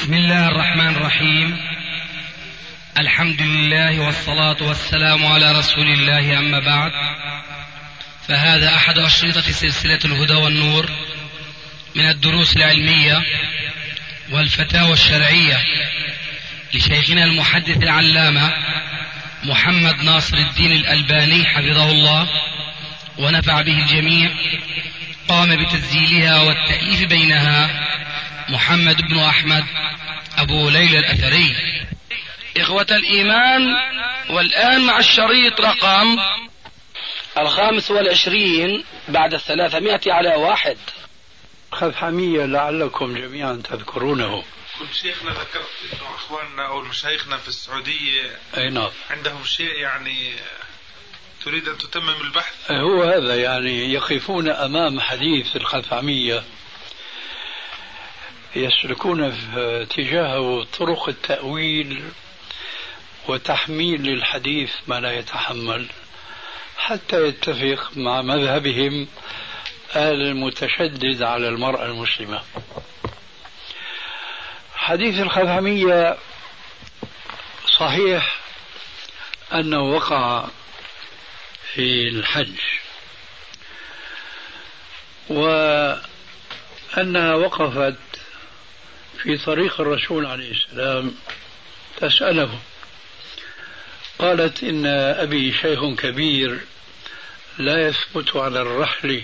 بسم الله الرحمن الرحيم. الحمد لله والصلاة والسلام على رسول الله، أما بعد، فهذا أحد أشرطة سلسلة الهدى والنور من الدروس العلمية والفتاوى الشرعية لشيخنا المحدث العلامة محمد ناصر الدين الألباني حفظه الله ونفع به الجميع. قام بتسجيلها والتأليف بينها محمد بن أحمد أبو ليلى الأثري. إخوة الإيمان، والآن مع الشريط رقم 25 بعد 300 على 1. خثعمية لعلكم جميعا تذكرونه. كنت شيخنا ذكرت انه اخواننا او مشايخنا في السعودية اي نعم عندهم شيء يعني تريد ان تتمم البحث. هو هذا، يعني يقفون امام حديث الخثعمية يسلكون في اتجاهه طرق التأويل وتحميل الحديث ما لا يتحمل حتى يتفق مع مذهبهم المتشدد على المرأة المسلمة. حديث الخثعمية صحيح أنه وقع في الحج، وأنها وقفت في طريق الرسول عليه السلام تسأله، قالت: إن أبي شيخ كبير لا يثبت على الرحل،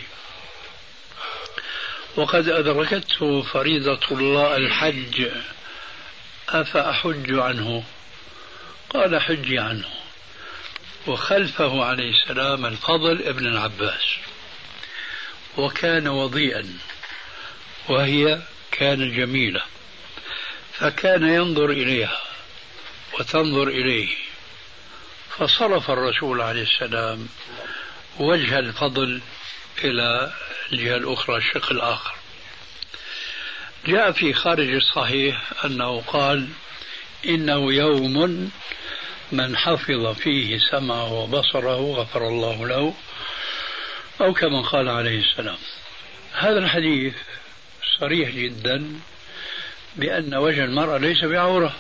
وقد أدركته فريضة الله الحج، أفأحج عنه؟ قال: حجي عنه. وخلفه عليه السلام الفضل ابن العباس، وكان وضيئا وهي كانت جميلة، فكان ينظر إليها وتنظر إليه، فصرف الرسول عليه السلام وجه الفضل إلى الجهة الأخرى، الشق الآخر. جاء في خارج الصحيح أنه قال: إنه يوم من حفظ فيه سمعه وبصره غفر الله له، أو كما قال عليه السلام. هذا الحديث صريح جدا بأن وجه المرأة ليس بعورة،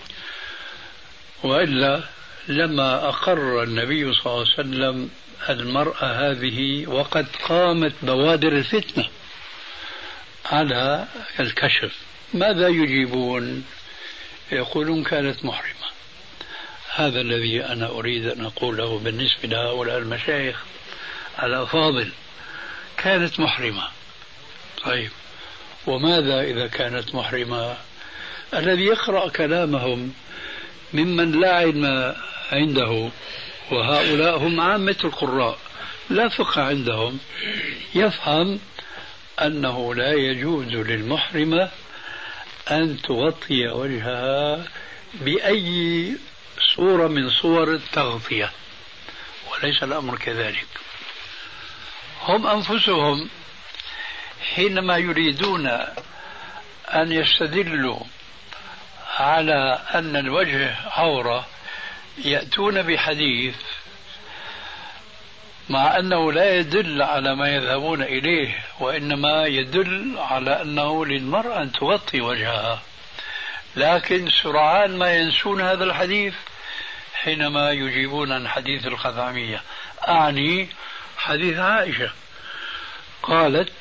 وإلا لما أقر النبي صلى الله عليه وسلم المرأة هذه وقد قامت بوادر الفتنة على الكشف، ماذا يجيبون؟ يقولون كانت محرمة. هذا الذي أنا أريد أن أقوله بالنسبة لهؤلاء المشايخ الأفاضل، كانت محرمة. طيب، وماذا إذا كانت محرمة؟ الذي يقرأ كلامهم ممن لا علم عنده، وهؤلاء هم عامة القراء لا فقه عندهم، يفهم أنه لا يجوز للمحرمة أن تغطي وجهها بأي صورة من صور التغطية، وليس الأمر كذلك. هم أنفسهم حينما يريدون أن يستدلوا على أن الوجه عورة يأتون بحديث مع أنه لا يدل على ما يذهبون إليه، وإنما يدل على أنه للمرأة أن تغطي وجهها، لكن سرعان ما ينسون هذا الحديث حينما يجيبون عن حديث الخثعمية. أعني حديث عائشة قالت: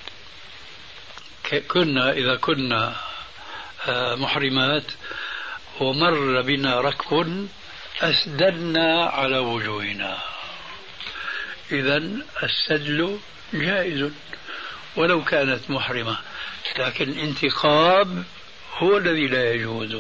إذا كنا محرمات ومر بنا ركب أسدلنا على وجوهنا. إذن السدل جائز ولو كانت محرمة، لكن الانتقاب هو الذي لا يجوز.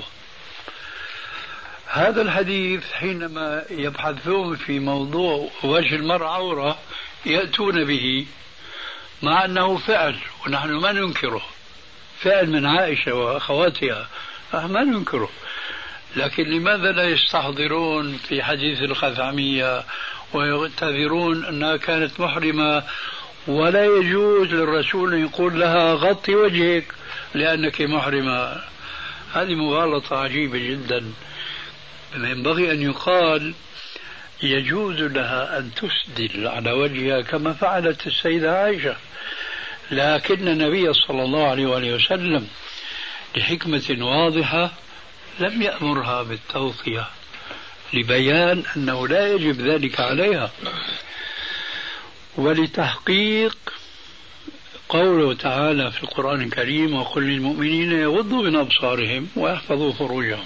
هذا الحديث حينما يبحثون في موضوع وجه المرأة عورة يأتون به، مع أنه فعل ونحن ما ننكره، فعل من عائشة وأخواتها ما ننكره، لكن لماذا لا يستحضرون في حديث الخثعمية ويعتذرون أنها كانت محرمة، ولا يجوز للرسول أن يقول لها غطي وجهك لأنك محرمة؟ هذه مغالطة عجيبة جدا. ينبغي أن يقال يجوز لها أن تسدل على وجهها كما فعلت السيدة عائشة، لكن النبي صلى الله عليه وآله وسلم لحكمة واضحة لم يأمرها بالتوصية لبيان أنه لا يجب ذلك عليها، ولتحقيق قوله تعالى في القرآن الكريم: وقل للمؤمنين يغضوا من أبصارهم ويحفظوا فروجهم.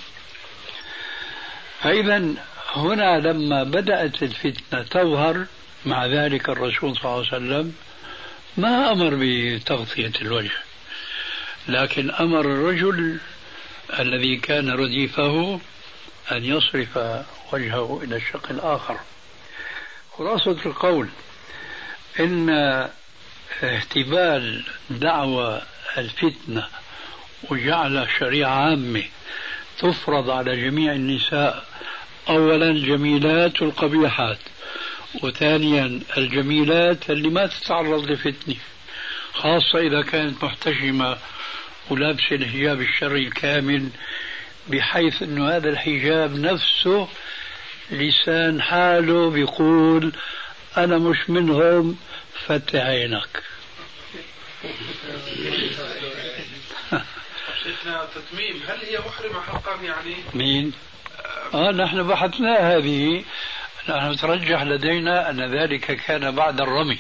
فإذا هنا لما بدأت الفتنة تظهر، مع ذلك الرسول صلى الله عليه وسلم ما أمر بتغطية الوجه، لكن أمر الرجل الذي كان رديفه أن يصرف وجهه إلى الشق الآخر. خلاصة القول إن احتمال دعوى الفتنة وجعل الشريعة عامة تفرض على جميع النساء، أولا الجميلات والقبيحات، وثانيا الجميلات اللي ما تتعرض لفتنة، خاصة إذا كانت محتشمة ولابسة الحجاب الشرعي الكامل، بحيث أن هذا الحجاب نفسه لسان حاله بيقول أنا مش منهم، فتح عينك. شيخنا تتميم، هل هي محرمة حقا يعني؟ مين؟ نحن بحثنا هذه، نحن ترجح لدينا أن ذلك كان بعد الرمي.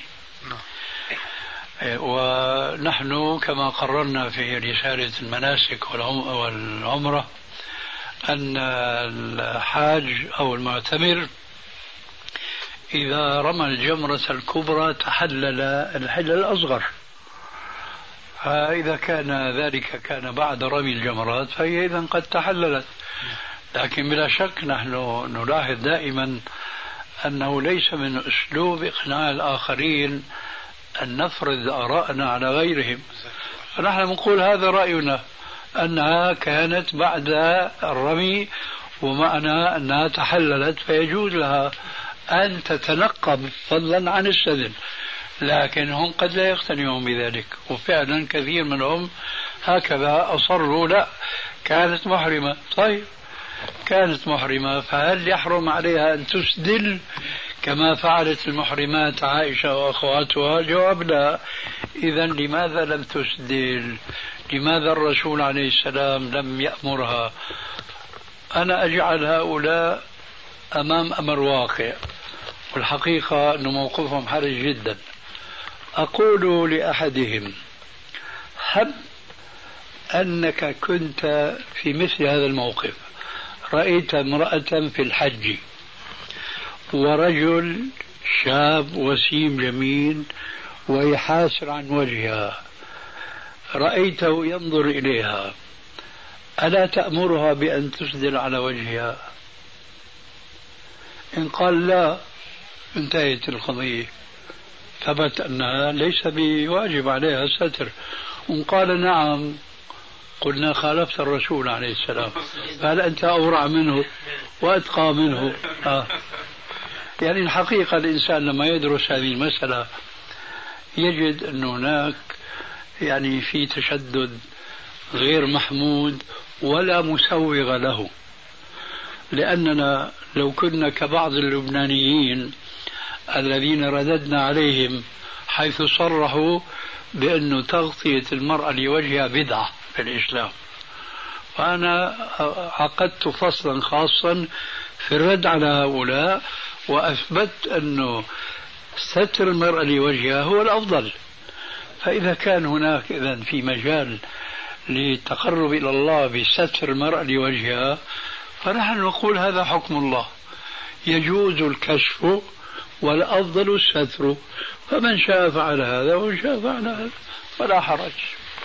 ونحن كما قررنا في رسالة المناسك والعمرة أن الحاج أو المعتمر إذا رمى الجمرة الكبرى تحلل الحل الأصغر، فإذا كان ذلك كان بعد رمي الجمرات فهي إذن قد تحللت. لكن بلا شك نحن نلاحظ دائما أنه ليس من أسلوب إقناع الآخرين أن نفرض آراءنا على غيرهم، فنحن نقول هذا رأينا أنها كانت بعد الرمي، ومعنى أنها تحللت فيجوز لها أن تتنقب فضلا عن السدل. لكن هم قد لا يقتنعون بذلك، وفعلا كثير منهم هكذا أصروا لا كانت محرمة. طيب كانت محرمة، فهل يحرم عليها أن تسدل كما فعلت المحرمات عائشة وأخواتها؟ الجواب لا. إذن لماذا لم تسدل؟ لماذا الرسول عليه السلام لم يأمرها؟ أنا أجعل هؤلاء أمام أمر واقع، والحقيقة أن موقفهم حرج جدا. أقول لأحدهم: هب أنك كنت في مثل هذا الموقف، رأيت امرأة في الحج ورجل شاب وسيم جميل ويحاسر عن وجهها، رأيته ينظر إليها، ألا تأمرها بأن تسدل على وجهها؟ إن قال لا انتهت القضية، ثبت أنها ليس بواجب عليها الستر. وإن قال نعم قلنا خالفت الرسول عليه السلام، فهل أنت أورع منه وأتقى منه؟ يعني الحقيقة الإنسان لما يدرس هذه المسألة يجد أن هناك يعني في تشدد غير محمود ولا مسوغ له. لأننا لو كنا كبعض اللبنانيين الذين رددنا عليهم حيث صرحوا بأن تغطية المرأة لوجهها بدعة في الإسلام، فأنا عقدت فصلا خاصا في الرد على هؤلاء، وأثبت أنه ستر المرأة لوجهها هو الأفضل. فإذا كان هناك إذن في مجال للتقرب إلى الله بستر المرأة لوجهها، فنحن نقول هذا حكم الله، يجوز الكشف والأفضل الستر، فمن شاء فعل هذا ومن شاء فعل هذا ولا حرج.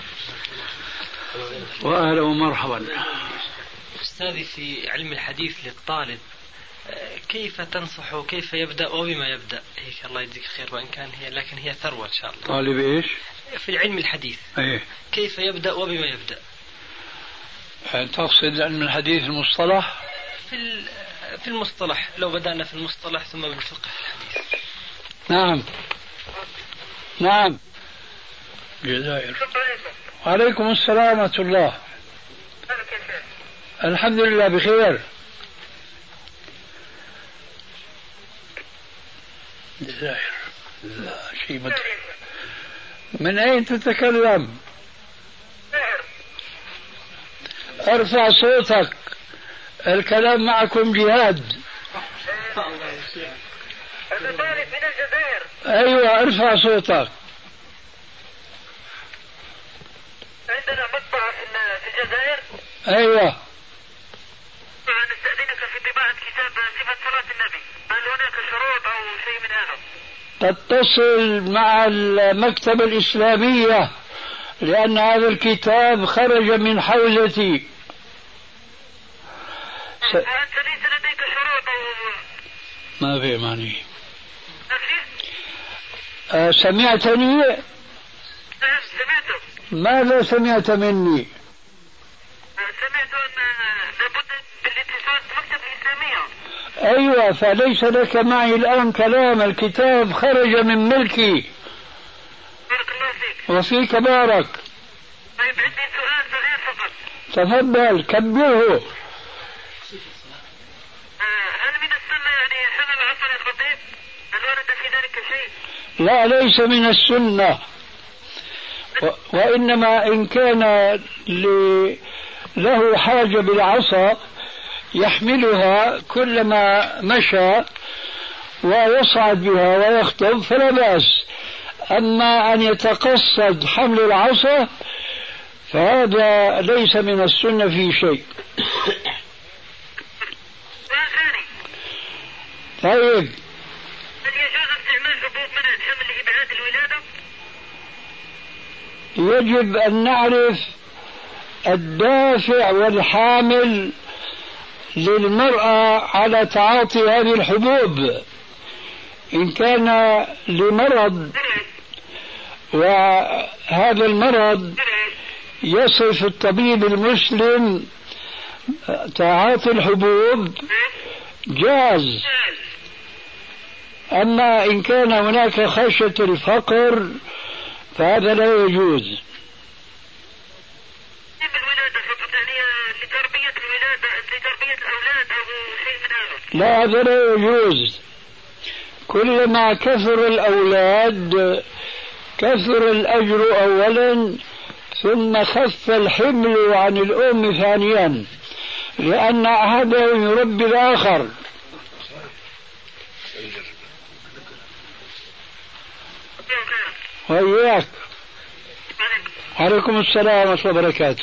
وأهلا ومرحبا. أستاذي في علم الحديث للطالب كيف تنصحه، كيف يبدأ وبما يبدأ؟ هيك الله يجزيك خير، وإن كان هي لكن هي ثروة إن شاء الله. طالب إيش؟ في علم الحديث. أيه. كيف يبدأ وبما يبدأ؟ تقصد علم الحديث المصطلح؟ في المصطلح، لو بدأنا في المصطلح ثم بالفقه في الحديث. نعم نعم. الجزائر. وعليكم السلام ورحمة الله. الحمد لله بخير. الجزائر. لا شيء من أين تتكلم؟ ارفع صوتك، الكلام معكم جهاد. المطالب من الجزائر. ايوه ارفع صوتك. عندنا مطبعة في الجزائر. ايوه. نستأذنك في طباعة كتاب صفة صلاة النبي، هل هناك شروط أو شيء من هذا؟ تتصل مع المكتبة الإسلامية لأن هذا الكتاب خرج من حوزتي. وأنت ليس لديك شروط أو ما في معني. نفسي؟ سمعتني؟ نعم سمعتك. ماذا سمعت مني؟ سمعت أن لابد بالاتصال بالمكتبة الإسلامية. أيوة، فليس لك معي الآن كلام، الكتاب خرج من ملكي. بارك الله فيك. وفيك بارك. طيب عندي سؤال صغير فقط. تفضل كبره. هل من السنة يعني حمل عصر الخطيب؟ هل ورد في ذلك شيء؟ لا، ليس من السنة، وإنما إن كان له حاجة بالعصا يحملها كلما مشى ويصعد بها ويخطب فلا بأس. أما أن يتقصد حمل العصا فهذا ليس من السنة في شيء. طيب، هل يجوز استعمال حبوب منع الحمل لإبعاد الولادة؟ يجب أن نعرف الدافع والحامل للمرأة على تعاطي هذه الحبوب. إن كان لمرض وهذا المرض يصف الطبيب المسلم تعاطي الحبوب جاز. أما إن كان هناك خشية الفقر فهذا لا يجوز. لتربية الولادة، لتربية الأولاد أو شيء من هذا؟ لا، هذا لا يجوز. كلما كثر الأولاد كثر الأجر أولا، ثم خف الحمل عن الأم ثانيا، لأن أحدهم يربي الآخر. وإياك. عليكم السلام ورحمة الله وبركاته.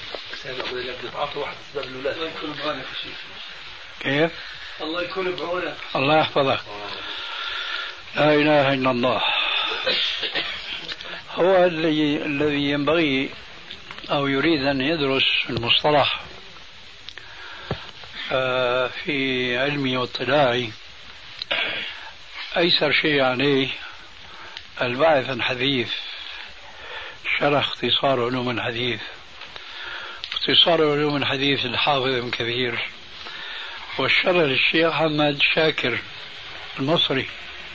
كيف؟ الله يكون بعونك. الله يحفظك. لا إله إلا الله. هو الذي ينبغي أو يريد أن يدرس المصطلح في علمي واطلاعي أيسر شيء عليه الباعث الحديث، شرح اختصار علوم الحديث. اختصار علوم الحديث الحافظ ابن كثير، والشرح للشيخ محمد شاكر المصري.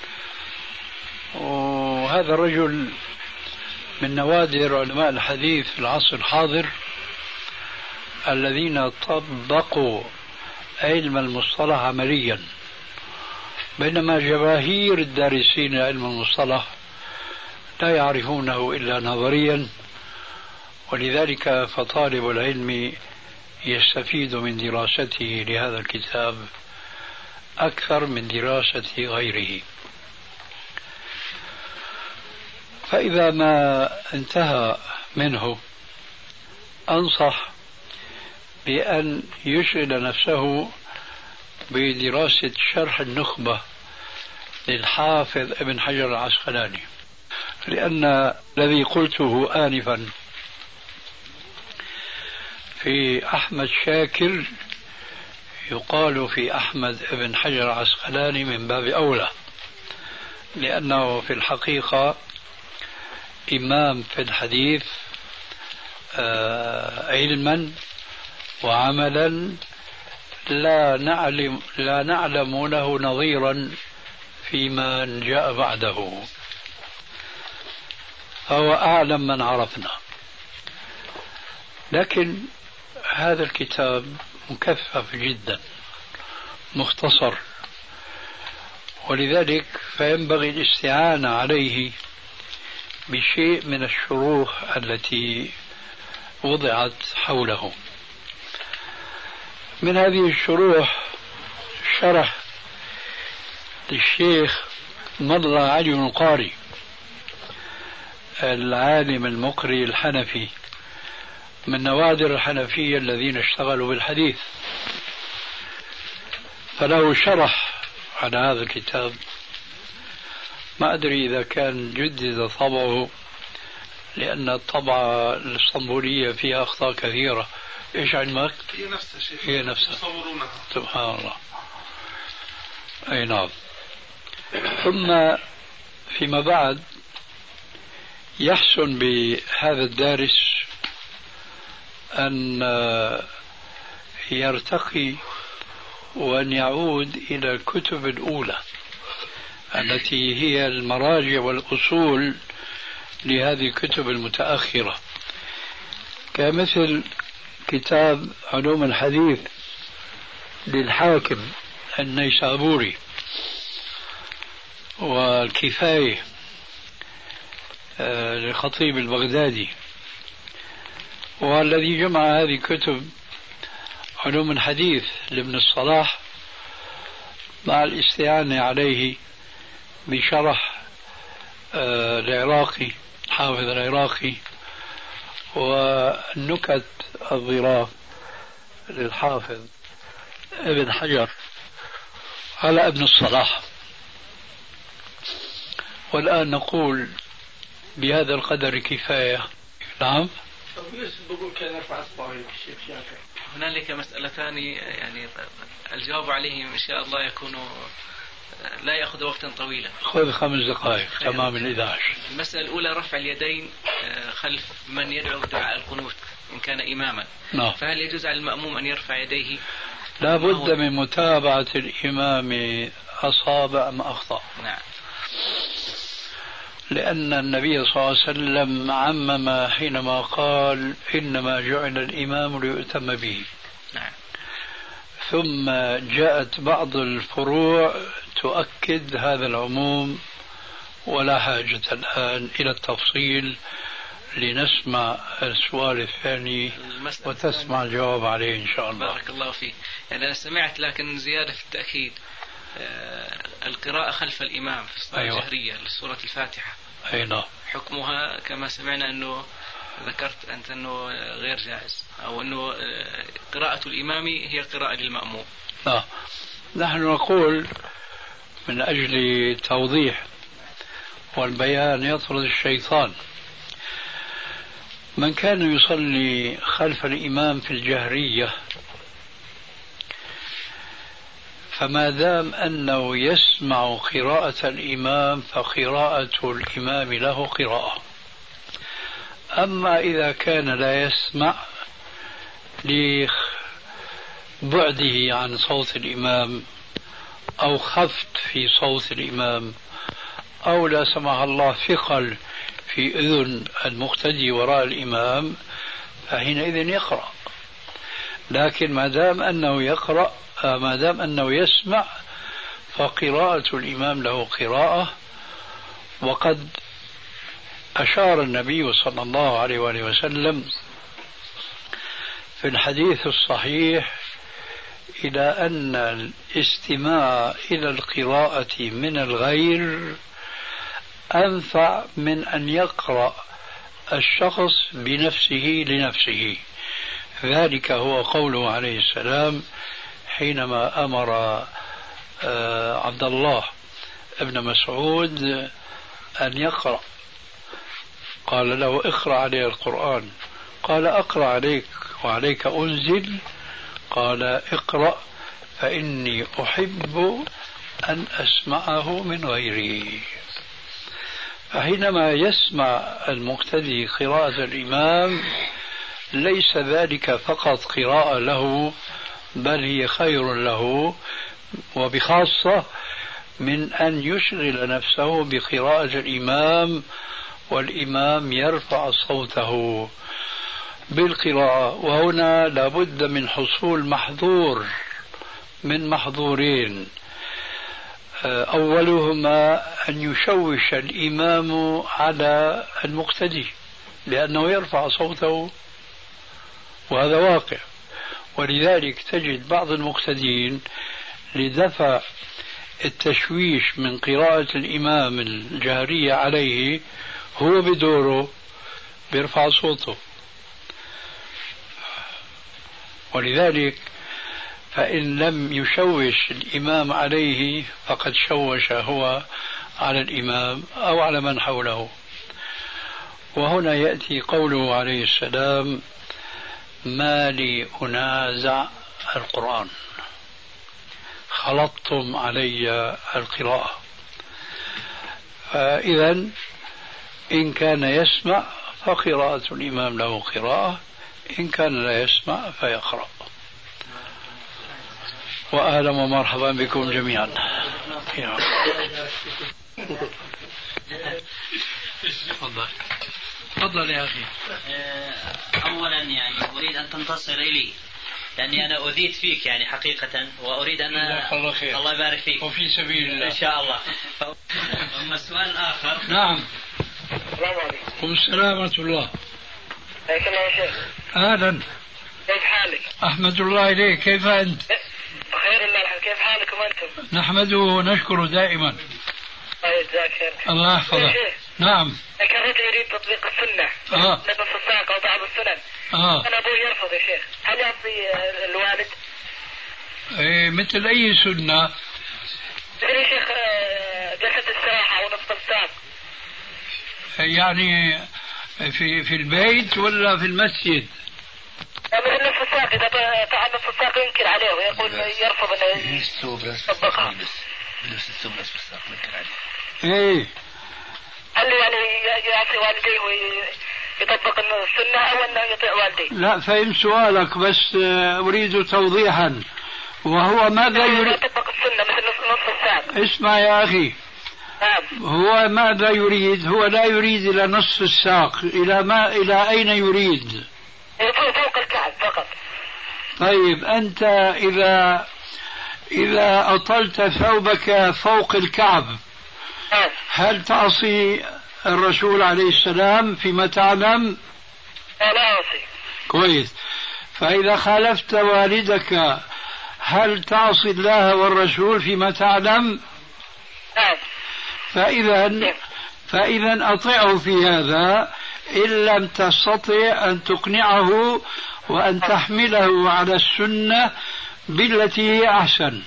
وهذا الرجل من نوادر علماء الحديث في العصر الحاضر الذين طبقوا علم المصطلح عمليا، بينما جماهير الدارسين علم المصطلح لا يعرفونه إلا نظريا. ولذلك فطالب العلم يستفيد من دراسته لهذا الكتاب أكثر من دراسة غيره. فإذا ما انتهى منه أنصح بأن يشغل نفسه بدراسة شرح النخبة للحافظ ابن حجر العسقلاني، لأن الذي قلته آنفا في أحمد شاكر يقال في أحمد ابن حجر العسقلاني من باب أولى، لأنه في الحقيقة إمام في الحديث علما وعملا لا نعلم له نظيرا فيما جاء بعده، فهو أعلم من عرفنا. لكن هذا الكتاب مكثف جدا مختصر، ولذلك فينبغي الاستعانة عليه بشيء من الشروح التي وضعت حوله. من هذه الشروح شرح للشيخ مضى علي القاري العالم المقري الحنفي من نوادر الحنفية الذين اشتغلوا بالحديث، فله شرح على هذا الكتاب. ما أدري إذا كان جدد طبعه، لأن الطبعة الاسطنبولية فيها أخطاء كثيرة. إيش علمك؟ هي نفسها شيخ، هي نفسها يصورونها. سبحان الله. أي نعم. ثم فيما بعد يحسن بهذا الدارس أن يرتقي وأن يعود إلى الكتب الأولى التي هي المراجع والأصول لهذه الكتب المتأخرة، كمثل كتاب علوم الحديث للحاكم النيسابوري، والكفاية للخطيب البغدادي، والذي جمع هذه الكتب علوم الحديث لابن الصلاح مع الاستعانة عليه بشرح العراقي حافظ العراقي، والنكت الظراف للحافظ ابن حجر على ابن الصلاح. والآن نقول بهذا القدر كفاية. نعم. هنالك مسألتان يعني الجواب عليه إن شاء الله يكون لا يأخذ وقتا طويلا. خذ 5 دقائق تمام 11. المسألة الأولى رفع اليدين خلف من يدعو دعاء القنوت إن كان إماما. نعم. فهل يجوز على المأموم أن يرفع يديه؟ لا بد من متابعة الإمام أصاب أم أخطأ. نعم. لأن النبي صلى الله عليه وسلم عمم حينما قال إنما جعل الإمام ليؤتم به. نعم. ثم جاءت بعض الفروع تؤكد هذا العموم، ولا حاجة الآن إلى التفصيل لنسمع السؤال الثاني وتسمع الجواب عليه إن شاء الله. بارك الله فيك. يعني أنا سمعت لكن زيادة في التأكيد القراءة خلف الإمام في الصلاة الجهرية لسورة الفاتحة. أي نعم. حكمها كما سمعنا أنه ذكرت أنت أنه غير جائز، أو أنه قراءة الإمام هي قراءة للمأموم. لا، نحن نقول من أجل توضيح والبيان يطرد الشيطان. من كان يصلي خلف الإمام في الجهرية فما دام أنه يسمع قراءة الإمام فقراءة الإمام له قراءة. أما إذا كان لا يسمع لبعده عن صوت الإمام أو خفت في صوت الإمام أو لا سمح الله ثقل في أذن المقتدي وراء الإمام فحينئذ يقرأ. لكن ما دام أنه يقرأ ما دام أنه يسمع فقراءة الإمام له قراءة. وقد أشار النبي صلى الله عليه وآله وسلم في الحديث الصحيح إلى أن الاستماع إلى القراءة من الغير أنفع من أن يقرأ الشخص بنفسه لنفسه. ذلك هو قوله عليه السلام حينما أمر عبد الله ابن مسعود أن يقرأ، قال له اقرأ عليه القرآن، قال أقرأ عليك وعليك أنزل، قال اقرأ فإني أحب أن أسمعه من غيري. فحينما يسمع المقتدي قراءة الإمام ليس ذلك فقط قراءة له بل هي خير له، وبخاصة من أن يشغل نفسه بقراءة الإمام والإمام يرفع صوته بالقراءة. وهنا لابد من حصول محظور من محظورين، أولهما أن يشوش الإمام على المقتدي لأنه يرفع صوته وهذا واقع، ولذلك تجد بعض المقتدين لدفع التشويش من قراءة الإمام الجهرية عليه هو بدوره بيرفع صوته. ولذلك فإن لم يشوش الإمام عليه فقد شوش هو على الإمام أو على من حوله. وهنا يأتي قوله عليه السلام: ما لي أنازع القرآن، خلطتم علي القراءة. فإذا إن كان يسمع فقراءة الإمام له قراءة، إن كان لا يسمع فيقرأ. وأهلا ومرحبا بكم جميعا. تفضل يا أخي. أولا يعني أريد أن تنتصر إلي لأني أنا أذيت فيك يعني حقيقة، وأريد أن الله يبارك فيك وفي سبيل الله إن شاء الله. أما السؤال الآخر. نعم. السلام عليكم. السلام ورحمة الله. حياك الله يا شيخ. أهلا. كيف حالك؟ أحمد الله إليك، كيف أنت؟ بخير الله الحمد. كيف حالكم أنتم؟ نحمده ونشكره دائما. طيب جزاك خير. الله يحفظك. نعم. لكن الرجل يريد تطبيق السنة نصف الساق أو بعض السنن. أنا أبوي يرفض يا شيخ، هل يعطي الوالد؟ إيه مثل أي سنة؟ مثل يا شيخ جلسة الاستراحة أو نصف الساق. يعني في البيت ولا في المسجد؟ مثل نصف الساق، إذا فعل نصف الساق ينكر عليه ويقول يرفض أن يطبقها. إيه. هل يعني يعطي والديه ويطبق السنة أو أنه يطيع والديه؟ لا، فهم سؤالك بس أريد توضيحا. وهو ماذا يريد؟ يطبق السنة مثل نصف الساق. اسمع يا أخي. هو ماذا يريد؟ هو لا يريد إلى نصف الساق. إلى أين يريد؟ فوق الكعب فقط. طيب أنت إذا أطلت ثوبك فوق الكعب هل تعصي الرسول عليه السلام فيما تعلم؟ لا أعصي. كويس. فإذا خالفت والدك هل تعصي الله والرسول فيما تعلم؟ فإذا أطيعه في هذا إن لم تستطع أن تقنعه وأن تحمله على السنة بالتي هي أحسن.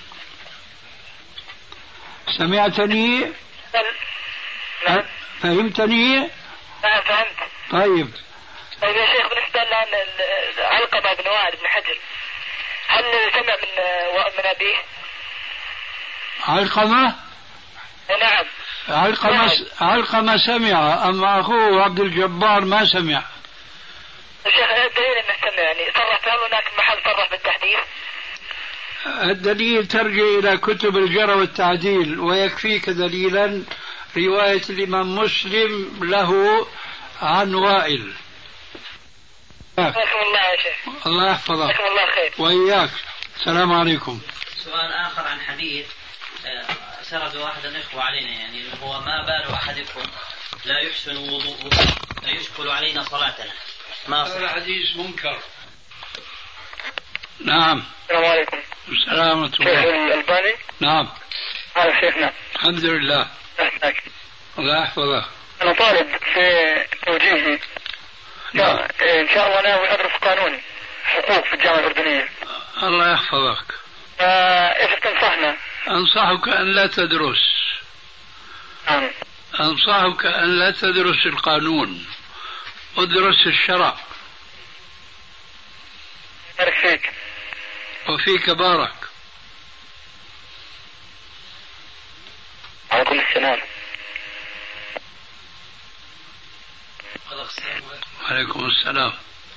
سمعتني؟ فهمتني؟ نعم فهمت. طيب يا شيخ بالنسبة لعلقمة بن وائل بن حجر، هل سمع من أبيه؟ علقمة؟ نعم. علقمة سمع، أما أخوه عبد الجبار ما سمع. الشيخ الدليل أنه سمع، يعني صرح، هل هناك محل صرح بالتحديث؟ الدليل ترجع إلى كتب الجرح والتعديل، ويكفيك دليلا رواية الإمام مسلم له عن وائل. جزاكم الله يا شيخ. الله يحفظك. جزاكم الله خير. وإياك. السلام عليكم. سؤال آخر عن حديث سرد واحد الإخوة علينا، يعني هو ما بال أحدكم لا يحسن وضوءه لا يشكل علينا صلاتنا. هذا حديث منكر. نعم. السلام عليكم. السلام ورحمة شيخ الله. الألباني. نعم. هذا شيخنا. الحمد لله. الله يحفظك. أنا طالب في توجيهي. نعم. إن شاء الله ناوي أدرس قانون حقوق في الجامعة الأردنية. الله يحفظك. إيش تنصحنا؟ أنصحك أن لا تدرس. أنصحك أن لا تدرس القانون، ادرس الشرع. بارك فيك. وفيك بارك. عليكم السلام. وعليكم السلام.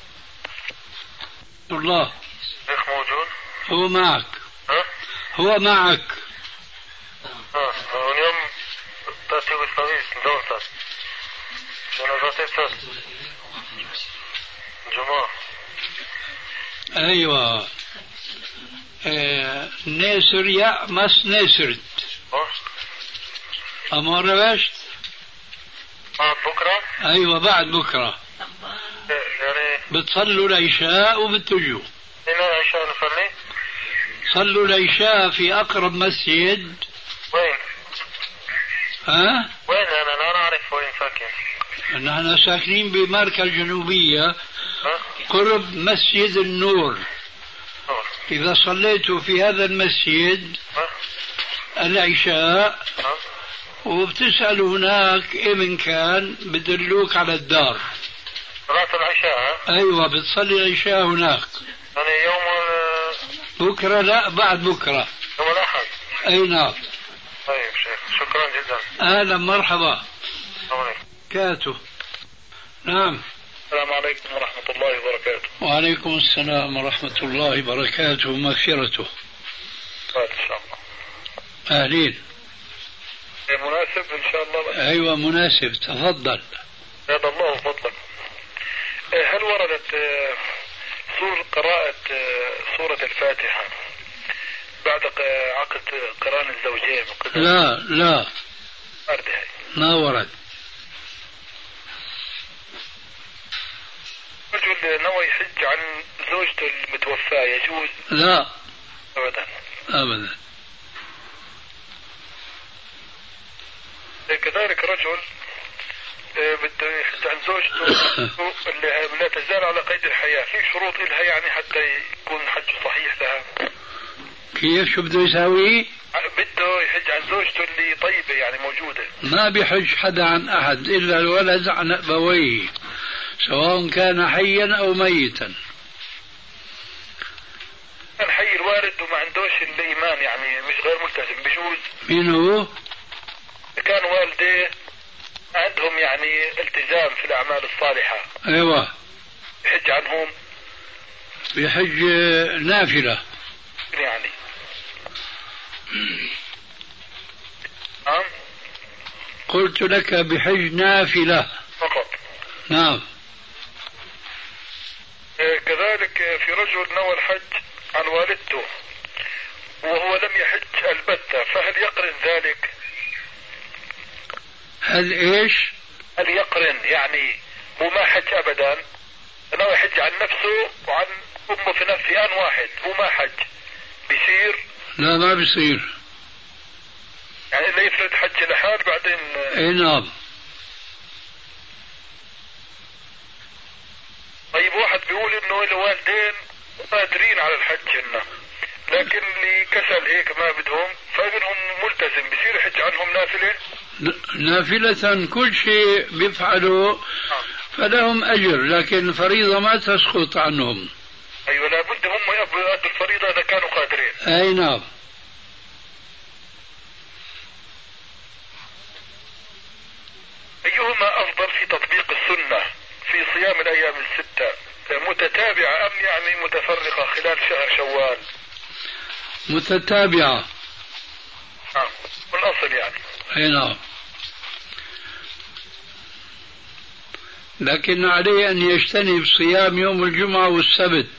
الله. شيخ موجود؟ هو معك. هو معك. اليوم تاتي بالطريق دورتك. أنا رأيت جماعة. أيوة. نيسر يا مس نيسرت. أما ربشت؟ بكرة؟ أيوة بعد بكرة. يعني بتصلوا العشاء وبتجوا. هنا عشاء صلوا العشاء في أقرب مسجد. وين؟ ها؟ وين أنا لا أعرف وين ساكن. نحن ساكنين بماركا الجنوبية قرب مسجد النور. إذا صليتوا في هذا المسجد العشاء وبتسأل هناك من كان بدلوك على الدار. صلاة العشاء؟ أيوة بتصلي العشاء هناك. يعني يوم بكرة؟ لا بعد بكرة. يوم الأحد. أي نعم. طيب شيخ شكرا جدا. أهلا مرحبا. كاتو. نعم. السلام عليكم ورحمة الله وبركاته. وعليكم السلام ورحمة الله وبركاته ومغفرته. إن شاء الله. أهلين. مناسب إن شاء الله. أيوة مناسب تفضل. زاد الله فضلك. هل وردت قراءة سورة الفاتحة بعد عقد قران الزوجين؟ لا ما ورد. رجل نوى يحج عن زوجته المتوفاة يجوز؟ لا أبدا. كذلك رجل بده يحج عن زوجته اللي لا تزال على قيد الحياة، في شروط لها يعني حتى يكون حج صحيح لها؟ كيف شو بده يساوي؟ بده يحج عن زوجته اللي طيبة يعني موجودة. ما بيحج حدا عن أحد إلا الولد عن أبويه سواء كان حيا أو ميتا. كان حي الوالد وما عندوش الإيمان يعني مش غير ملتزم بجوز؟ مين هو؟ كان والديه عندهم يعني التزام في الأعمال الصالحة. أيوة. يحج عنهم؟ بيحج نافلة يعني. نعم. قلت لك بحج نافلة فقط. نعم. كذلك في رجل نوى الحج عن والدته وهو لم يحج البتة، فهل يقرن ذلك؟ هل ايش؟ هل يقرن يعني هو ما حج ابدا، نوى يحج عن نفسه وعن امه في آن واحد، هو ما حج، بيصير؟ لا ما بيصير. يعني اللي يفرد حج لحال بعدين. اي نعم. طيب واحد بيقول انه الوالدين قادرين على الحج هنا لكن اللي كسل هيك ما بدهم فابنهم ملتزم، بيصير يحج عنهم نافلة؟ نافلة كل شيء بيفعلوا فلهم أجر، لكن الفريضة ما تسقط عنهم. أيوة لابد هم يأدوا الفريضة إذا كانوا قادرين. أي نعم. أيهما أفضل في تطبيق السنة في صيام الأيام الستة، متتابعة أم يعني متفرقة خلال شهر شوال؟ متتابعة. والأصل يعني. أي نعم. لكن عليه أن يجتنب صيام يوم الجمعة والسبت.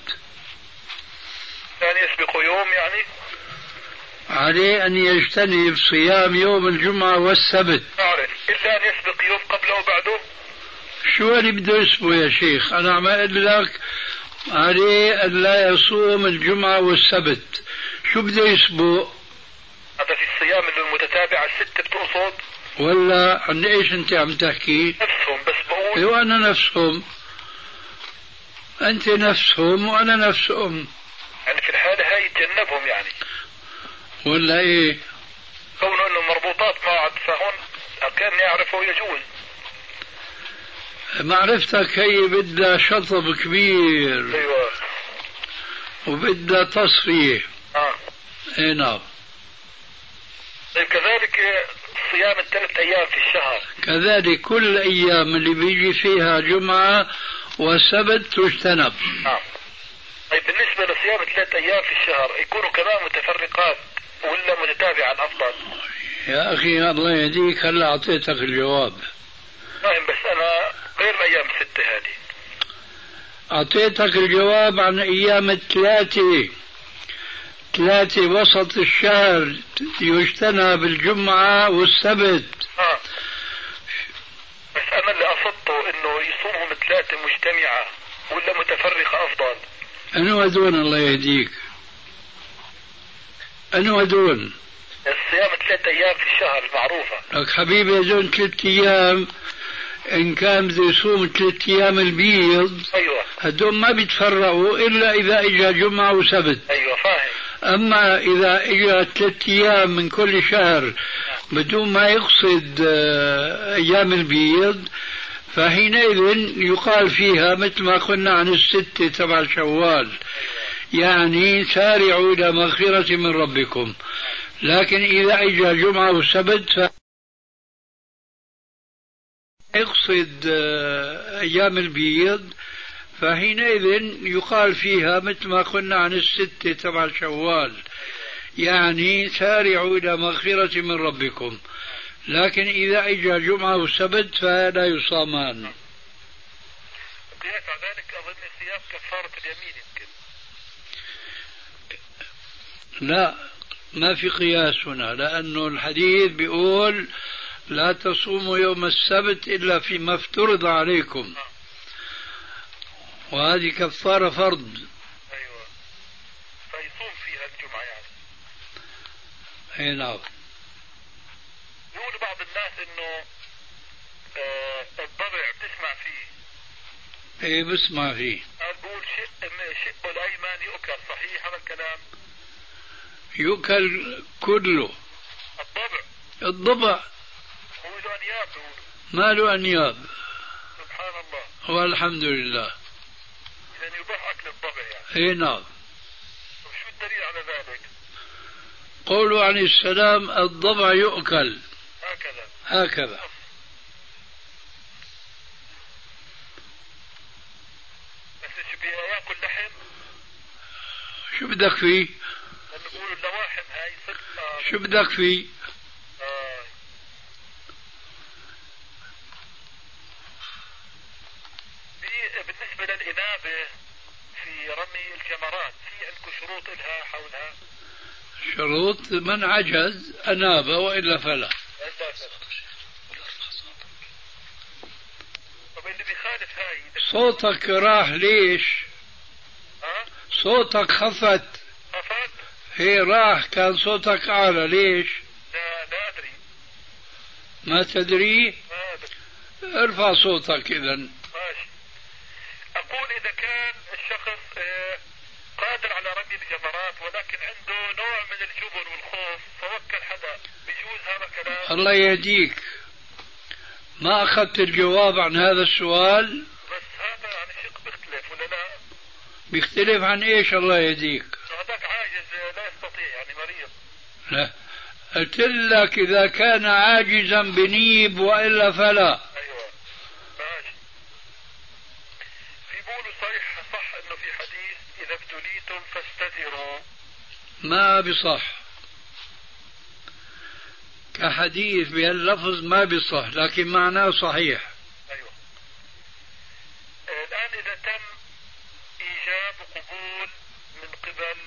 يعني يسبق يوم يعني؟ عليه أن يجتنب صيام يوم الجمعة والسبت. أعرف، إلا أن يسبق يوم قبله وبعده. شو اللي بده يسبق يا شيخ؟ أنا عم أقول لك عليه أن لا يصوم الجمعة والسبت. شو بده يسبق؟ هذا في الصيام المتتابعة الستة بتقصد؟ ولا عن ايش انت عم تحكي؟ نفسهم بس بقول. ايوه انا نفسهم. انت نفسهم وانا نفسهم. يعني في الحالة هاي يتجنبهم يعني. ولا ايه؟ كونه انه مربوطات بعض فهون كان يعرفوا يجوز. معرفتك هي بدها شطب كبير. ايوه. وبدها تصفية. اي نعم. طيب كذلك صيام الثلاث أيام في الشهر. كذلك كل الأيام اللي بيجي فيها جمعة وسبت تجتنب. طيب بالنسبة لصيام الثلاث أيام في الشهر يكونوا كمان متفرقات ولا متتابعة الأفضل؟ يا أخي الله يهديك هلا أعطيتك الجواب. فاهم بس أنا غير الأيام الستة هذه. أعطيتك الجواب عن أيام الثلاثة وسط الشهر يجتنب الجمعة والسبت. بس أنا اللي قصدته إنه يصومهم ثلاثة مجتمعة ولا متفرقة أفضل؟ أنو هذول الله يهديك؟ أنو هدول؟ الصيام 3 أيام في الشهر المعروفة. لك حبيبي هدول 3 أيام إن كان بده يصوم 3 أيام البيض. أيوة. هدول ما بيتفرقوا إلا إذا إجا جمعة وسبت. أيوة فاهم. أما إذا إجا 3 أيام من كل شهر بدون ما يقصد أيام البيض فحينئذ يقال فيها مثل ما قلنا عن 6 تبع شوال، يعني سارعوا إلى مغفرة من ربكم. لكن إذا إجا جمعة وسبت يقصد أيام البيض فحينئذ يقال فيها مثل ما قلنا عن 6 تبع شوال، يعني سارعوا إلى مغفرة من ربكم. لكن إذا إجا جمعة وسبت فلا يصامان. قياس على ذلك أظن صيام كفارة اليمين يمكن. لا، ما في قياس هنا، لأنه الحديث بيقول لا تصوموا يوم السبت إلا فيما افترض عليكم، وهذه كفارة فرض. أيوة، فيصوم فيها الجمعة يعني. أي نعم. يقول بعض الناس إنه الضبع بتسمع فيه. إيه بسمع فيه. بقول شق الأيمن يؤكل، صحيح هذا الكلام؟ يؤكل كله. الضبع هو له أنياب بقولوا. ما له أنياب. سبحان الله. والحمد لله. إذا يباح أكل الضبع يعني. إيه نعم. وشو الدليل على ذلك؟ قوله عليه السلام الضبع يؤكل هكذا. بس ياكل لحم. شو بدك فيه؟ لما بيقولوا اللواحم هاي صدقة. شو بدك فيه؟ بالنسبة للإنابة في رمي الجمرات في عندكم شروط لها حولها؟ شروط من عجز أناب وإلا فلا. طب اللي بيخالف هاي صوتك راح ليش؟ صوتك خفت. هي راح، كان صوتك أعلى ليش؟ لا أدري. ما تدري؟ ارفع صوتك إذا. ماشي. أقول إذا كان الشخص قادر على رمي الجمرات ولكن عنده نوع من الجبن والخوف فوكل حدا، بيجوز هذا الكلام؟ الله يهديك، ما أخذت الجواب عن هذا السؤال. بس هذا عن شق بيختلف ولا لا؟ بيختلف عن إيش الله يهديك؟ هذاك عاجز لا يستطيع يعني مريض. لا، قلت لك إذا كان عاجزا بنيب وإلا فلا. أيوة ماشي. في بقولوا صح إنه في حديث إذا ابتليتم فاستدروا. ما بصح كحديث بهاللفظ، ما بصح، لكن معناه صحيح. أيوة. الآن إذا تم إيجاب وقبول من قبل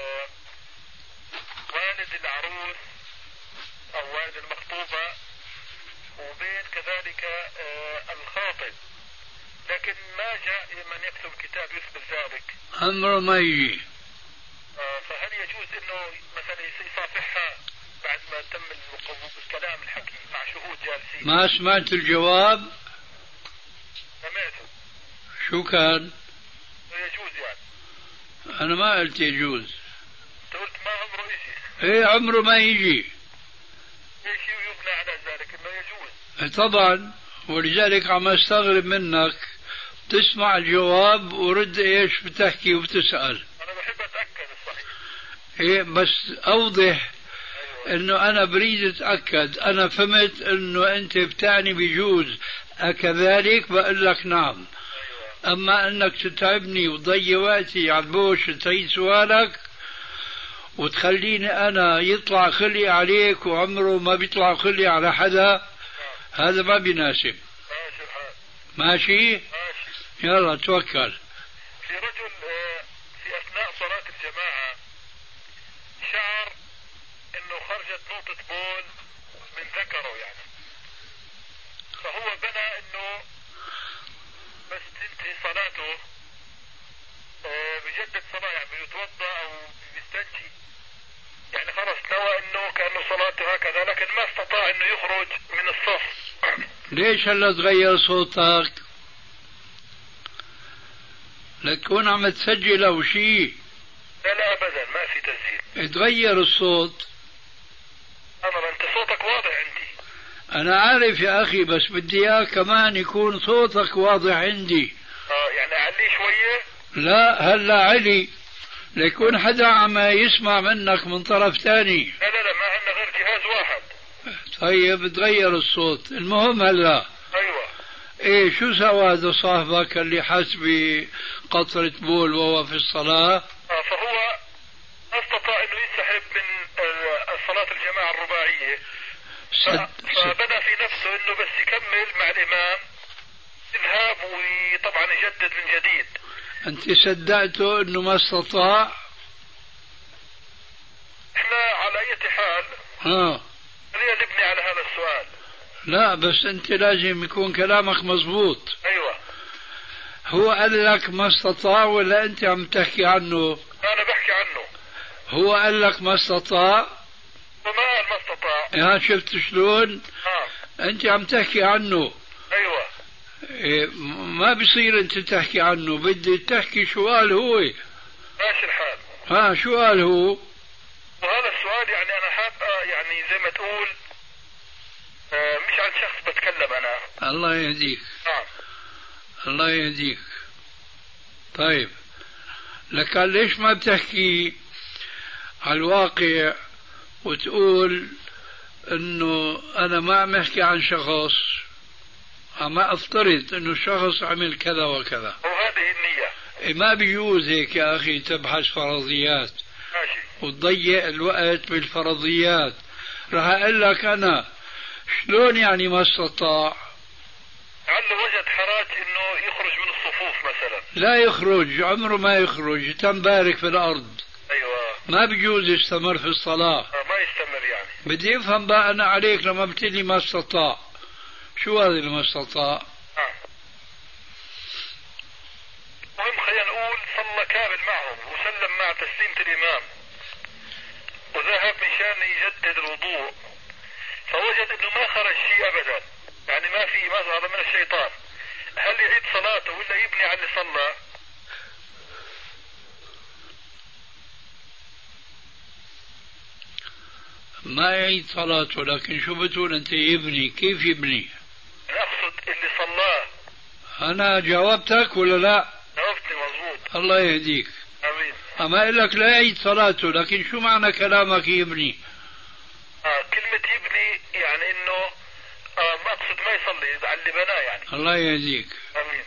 والد العروس أو والد المخطوبة وبين كذلك الخاطب، لكن ما جاء من يكتب كتاب يثبت ذلك، أمره ما يجي. فهل يجوز إنه مثلا يصافحها بعد ما تم الكلام الحكي مع شهود جالسين؟ ما سمعت الجواب؟ سمعته. شو كان؟ يجوز يعني. أنا ما قلت يجوز. أنت قلت ما عمره يجي. إيه عمره ما يجي. ايش يبنى على ذلك انه يجوز؟ طبعا، ولذلك عم استغرب منك تسمع الجواب ورد ايش بتحكي وبتسأل. انا بحب اتأكد الصحيح. ايه بس اوضح. أيوة. انه انا بريد اتأكد، انا فهمت انه انت بتعني بيجوز، اكذلك بقول لك نعم. أيوة. اما انك تتعبني وتضيع وقتي على البوش تعيد سؤالك وتخليني أنا يطلع خلي عليك وعمره ما بيطلع خلي على حدا، هذا ما بيناسب. ماشي؟ يلا توكل. في رجل في أثناء صلاة الجماعة شعر إنه خرجت نقطة بول من ذكره يعني، فهو بنى إنه بس تنتهي صلاته بجدد صلاة يعني بيتوضأ أو بيستنجي يعني صلاته هكذا، لكن ما استطاع انه يخرج من الصف. ليش هلا تغير صوتك؟ لتكون عم تسجل او شيء؟ لا ابدا ما في تسجيل. تغير الصوت. انت صوتك واضح عندي. انا عارف يا اخي، بس بدي اياك كمان يكون صوتك واضح عندي. يعني اعليه شوية؟ لا هلا علي، ليكون حدا عم يسمع منك من طرف ثاني. لا ما عندنا غير جهاز واحد. طيب تغير الصوت. المهم هلا ايوه ايه، شو سوى هذا صاحبك اللي حس بقطرة بول وهو في الصلاة؟ فهو استطاع انه ينسحب من صلاة الجماعة الرباعية، فبدأ في نفسه انه بس يكمل مع الامام يذهب وطبعا يجدد من جديد. انت صدقته انه ما استطاع؟ احنا على اي حال خلينا نبني على هذا السؤال. لا بس انت لازم يكون كلامك مزبوط. ايوه. هو قال لك ما استطاع ولا انت عم تحكي عنه؟ انا بحكي عنه. هو قال لك ما استطاع؟ وما قال ما استطاع. يا شفت شلون؟ انت عم تحكي عنه. ايوه. إيه، ما بصير انت تحكي عنه، بدي تحكي شو قال هو. ماشي الحال. شو قال هو؟ وهذا السؤال يعني انا حاب يعني زي ما تقول مش عن شخص بتكلم انا. الله يهديك. الله يهديك. طيب لكن ليش ما بتحكي على الواقع وتقول انه انا ما عم احكي عن شخص، عم افترض انه الشخص عمل كذا وكذا، وهذه النية. ما بيجوز هيك يا اخي تبحث فرضيات. ماشي. وتضيع الوقت بالفرضيات. راح اقول لك انا شلون يعني ما استطاع؟ لعله وجد حراج انه يخرج من الصفوف مثلا. لا يخرج، عمره ما يخرج، تنبارك في الارض. ايوه. ما بيجوز يستمر في الصلاة. ما يستمر يعني. بدي افهم بقى انا عليك لما بتقلي ما استطاع، شو هذا اللي ما استطاع؟ المهم خلينا نقول صلى كامل معهم وسلم مع تسليمة الامام وذهب مشان يجدد الوضوء، فوجد انه ما خرج شيء ابدا، يعني ما في مظهر من الشيطان. هل يعيد صلاته ولا يبني على اللي صلى؟ ما يعيد صلاته، لكن شو بتقول انت يبني؟ كيف يبني؟ اقصد اللي صلاه. انا جاوبتك ولا لا؟ جاوبتني مضبوط. الله يهديك. امين. اما اقول لك لا يعيد صلاته، لكن شو معنى كلامك يبني؟ كلمة يبني يعني انه ما اقصد ما يصلي على اللي بناه يعني. الله يهديك. امين.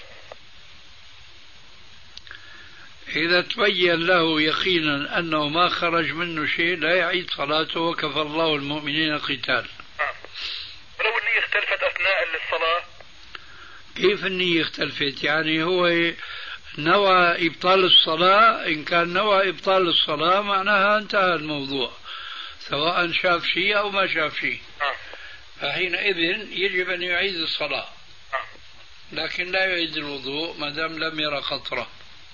إذا تبين له يقينا أنه ما خرج منه شيء لا يعيد صلاته، وكفى الله المؤمنين قتال. ولو النية اختلفت أثناء الصلاة؟ كيف النية اختلفت؟ يعني هو نوى إبطال الصلاة، إن كان نوى إبطال الصلاة معناها انتهى الموضوع، سواء شاف شيء أو ما شاف شيء. فحينئذ يجب أن يعيد الصلاة، لكن لا يعيد الوضوء ما دام لم يرى قطرة.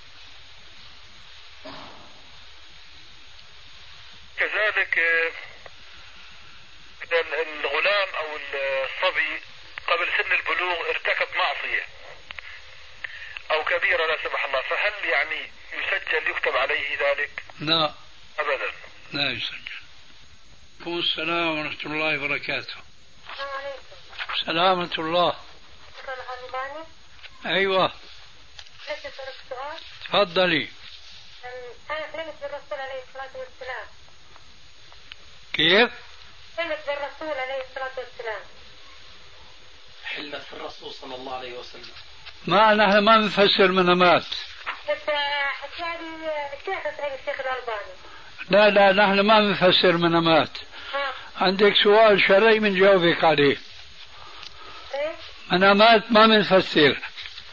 كذلك إذا الغلام أو الصبي قبل سن البلوغ ارتكب معصية أو كبيرة لا سمح الله، فهل يعني يسجل يكتب عليه ذلك؟ لا أبدا لا يسجل. عليكم السلام ورحمة الله وبركاته. سلامة الله. أيوة تفضلي. أنا حلمت بالرسول عليه الصلاة والسلام. كيف؟ حلمت بالرسول عليه الصلاة والسلام. حلمت في الرسول صلى الله عليه وسلم. ما نحن ما نفسر منامات. بس حكالي الشيخ الشيخ الألباني. لا لا نحن ما نفسر منامات. عندك سؤال شرعي بنجاوبك عليه. ايه؟ منامات ما بنفسر.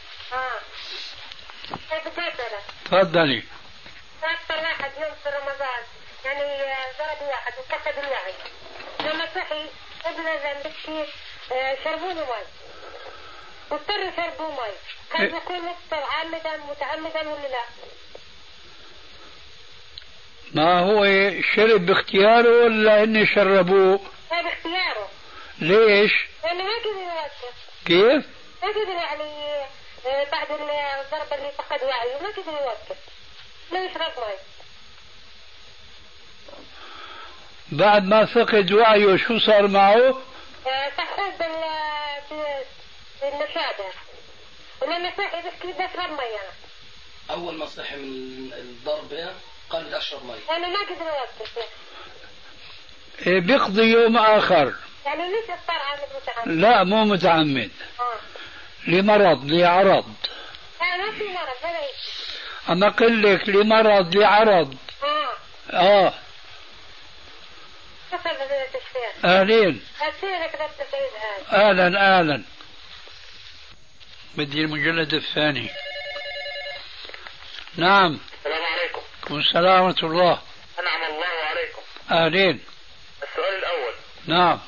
تفضلي. أكثر واحد يوم في رمضان يعني ضرب واحد وفقد الوعي، لما صحي ابنه بكي شربوا له مي واضطر يشربوا مي، هل يكون مفطر عامدا متعمدا ولا لا؟ ما هو شرب باختياره ولا هن شربوه؟ لا باختياره. ليش؟ لأنه ما قدر يوقف. كيف؟ ما قدر يعني بعد الضربة اللي فقد وعيه ما قدر يوقف. لا يشرب مي. بعد ما فقد وعيه شو صار معه؟ صحيت بالنشادة. ولما صحي بس بشرب مي أنا. أول ما صحي من الضربة قال بدي أشرب مي. أنا ما قدر يوقف. بيقضي يوم آخر. يعني ليش أفطر عامل متعمد؟ لا مو متعمد. لمرض لعرض. لا ما في مرض ولا شيء. أما أقول لك لمرض لعرض. أهلين. أهلا. بدي المجلد الثاني. نعم. السلام عليكم. السلام ورحمة الله. أنعم الله عليكم. أهلين. السؤال الأول. نعم.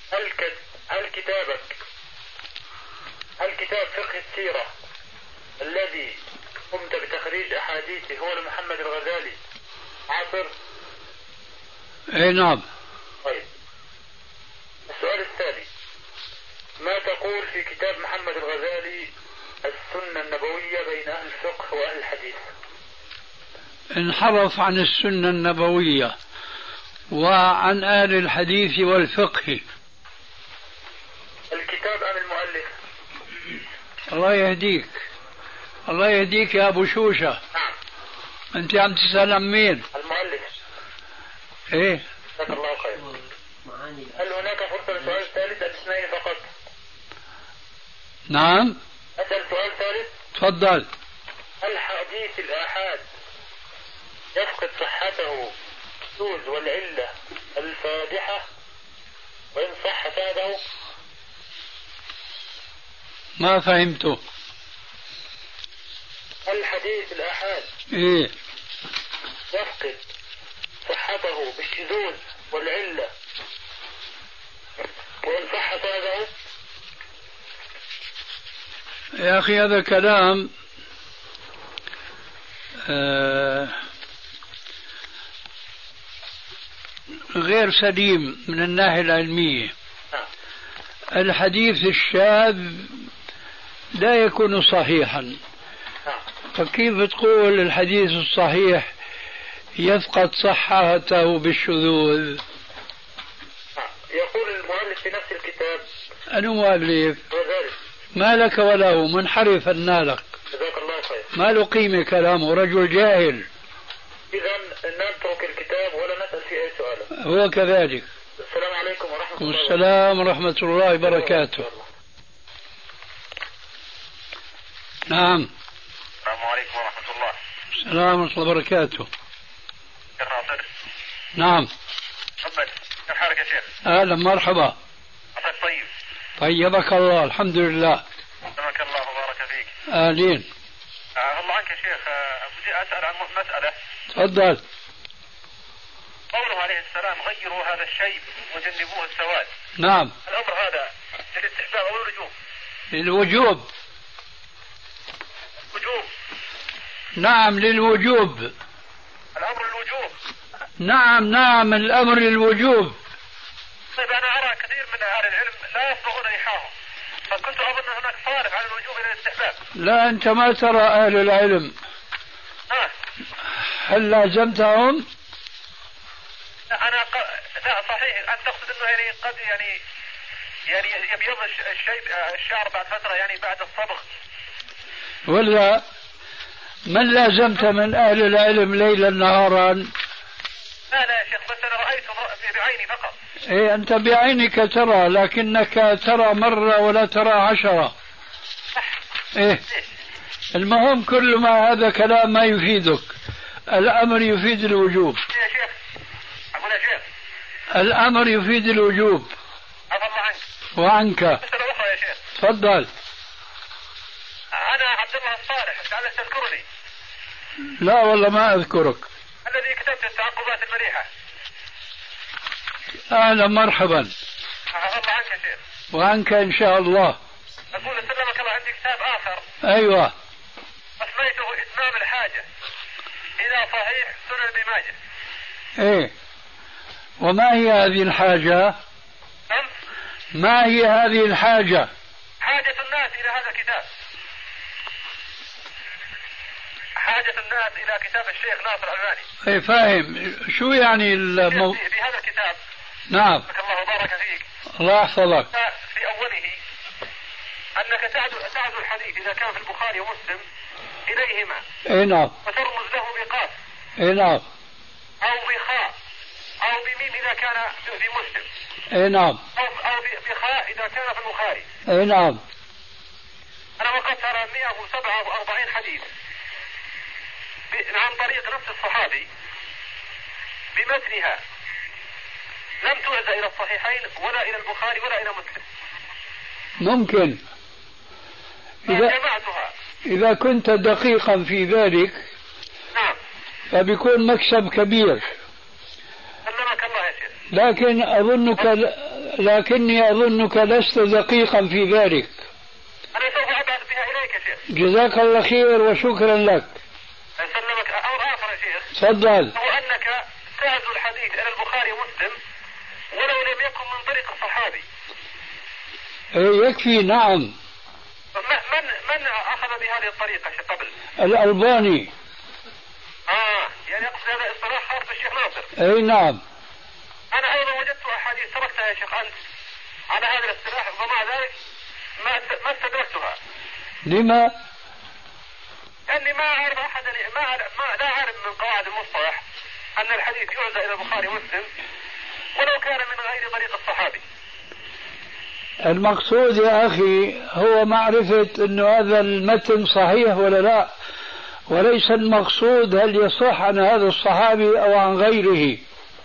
هل كتاب فقه السيرة الذي قمت بتخريج أحاديثه هو لمحمد الغزالي عاصر؟ اي نعم. طيب. السؤال الثاني. ما تقول في كتاب محمد الغزالي السنة النبوية بين أهل الفقه وأهل الحديث؟ انحرف عن السنة النبوية وعن أهل الحديث والفقه. الكتاب أم المؤلف؟ الله يهديك يا أبو شوشة. نعم. أنت عم تسأل عن مين؟ المؤلف. إيه. جزاك الله خير. هل هناك فرصة لسؤال ثالث أم اثنين فقط؟ نعم. أسأل سؤال ثالث. تفضل. هل حديث الآحاد يفقد صحته الشذوذ والعلة الفادحة وإن صح فاده؟ ما فهمته. الحديث الآحاد إيه يفقد صحته بالشذوذ والعلة وإن صح فاده؟ يا أخي هذا كلام غير سليم من الناحية العلمية. الحديث الشاذ لا يكون صحيحا، فكيف تقول الحديث الصحيح يفقد صحته بالشذوذ؟ يقول المؤلف في نفس الكتاب. أنا مؤلف ما لك وله، منحرف النالق. جزاك الله خير. ما له قيمة كلامه، رجل جاهل. إذا نترك الكتاب ولا نسأل في أي سؤال. هو كذلك. السلام عليكم ورحمة الله. السلام ورحمة الله وبركاته. نعم. السلام عليكم ورحمة الله. السلام ورحمة الله وبركاته. شيخ ناصر. نعم. تفضل. كيف حالك يا شيخ؟ أهلا مرحبا. عساك طيب. طيبك الله الحمد لله. سلمك الله وبارك فيك. أهلين. الله عنك يا شيخ، بدي أسأل عن مسألة. تفضل. قوله عليه السلام غيروا هذا الشيء وجنبوه السواد. نعم. الأمر هذا للاستحباب أو الوجوب؟ للوجوب. وجوب. نعم للوجوب. الأمر للوجوب. نعم الأمر للوجوب. طيب أنا أرى كثير من أهل العلم لا يصبغون ريحهم، فكنت أظن هناك صارف على الوجوب إلى الاستحباب. لا أنت ما ترى أهل العلم. هل لازمتهم؟ لا صحيح، أنت تقصد أنه يعني قد يعني يبيض الشعر بعد فترة، يعني بعد الصبغ. ولا من لازمت من أهل العلم ليلا نهارا؟ لا يا شيخ، بس أنا رأيت بعيني فقط. إيه أنت بعينك ترى، لكنك ترى مرة ولا ترى 10. إيه المهم كل ما هذا كلام ما يفيدك. الأمر يفيد الوجوب. يا شيخ أقول يا شيخ الأمر يفيد الوجوب. عفى الله عنك. وعنك. مسألة أخرى يا شيخ. تفضل. أنا عبد الله الصالح، لعلك تذكرني. لا والله ما أذكرك. الذي كتبت التعقبات المليحة. أهلا مرحبا. عفى الله عنك يا شيخ. وعنك إن شاء الله. أقول سلمك الله، عندي كتاب آخر. أيوة. أسميته إتمام الحاجة إلى صحيح سنن ابن ماجه. إيه. وما هي هذه الحاجة؟ ما هي هذه الحاجة؟ حاجة الناس إلى هذا الكتاب، حاجة الناس إلى كتاب الشيخ ناصر الألباني. إيه فاهم. شو يعني بهذا الكتاب؟ نعم. الله بارك فيك. الله يحفظك. في أوله أنك تعد الحديث إذا كان في البخاري ومسلم إليهما. إيه نعم. وترمز له بقاف. إيه نعم. أو بخاء أو بميم إذا كان في مسلم. إيه نعم. أو بخاء إذا كان في البخاري. إيه نعم. أنا وقفت على 147 حديث عن طريق نفس الصحابي بمتنها، لم تعزى إلى الصحيحين ولا إلى البخاري ولا إلى مسلم. ممكن إذا كنت دقيقا في ذلك. نعم. فبيكون مكسب كبير. سلمك الله يا شيخ. لكني أظنك لست دقيقا في ذلك. أنا سوف أبعث بها إليك يا شيخ. جزاك الله خير وشكرا لك. سلمك. أمر آخر يا شيخ. تفضل. هو أنك تعزو الحديث إلى البخاري ومسلم ولو لم يكن من طريق الصحابي. يكفي. نعم. من أخذ بهذه الطريقة قبل؟ الألباني. يعني أقصد هذا اصطلاح خاص بالشيخ ناصر. أي نعم. أنا أيضا وجدت أحاديث تركتها يا شيخ أنت على هذا الاصطلاح، ومع ذلك ما استدركتها. لما؟ لأني ما أعرف أحدا، لا أعرف من قواعد المصطلح أن الحديث يعزى إلى البخاري ومسلم ولو كان من غير طريق الصحابي. المقصود يا أخي هو معرفة أنه هذا المتن صحيح ولا لا، وليس المقصود هل يصح عن هذا الصحابي أو عن غيره.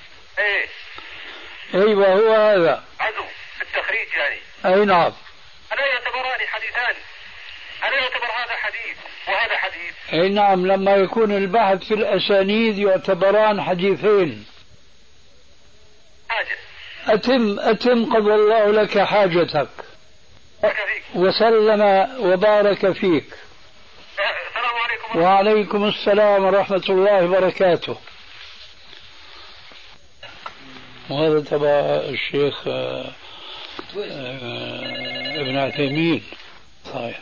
أيوة هو هذا عزو في التخريج يعني. أي نعم. ألا يعتبران حديثان؟ ألا يعتبر هذا حديث وهذا حديث؟ أي نعم. لما يكون البحث في الأسانيد يعتبران حديثين. حاجة. أتم قضى الله لك حاجتك وسلم وبارك فيك. السلام عليكم. وعليكم السلام ورحمة الله وبركاته. وهذا تبع الشيخ ابن عثيمين. صحيح.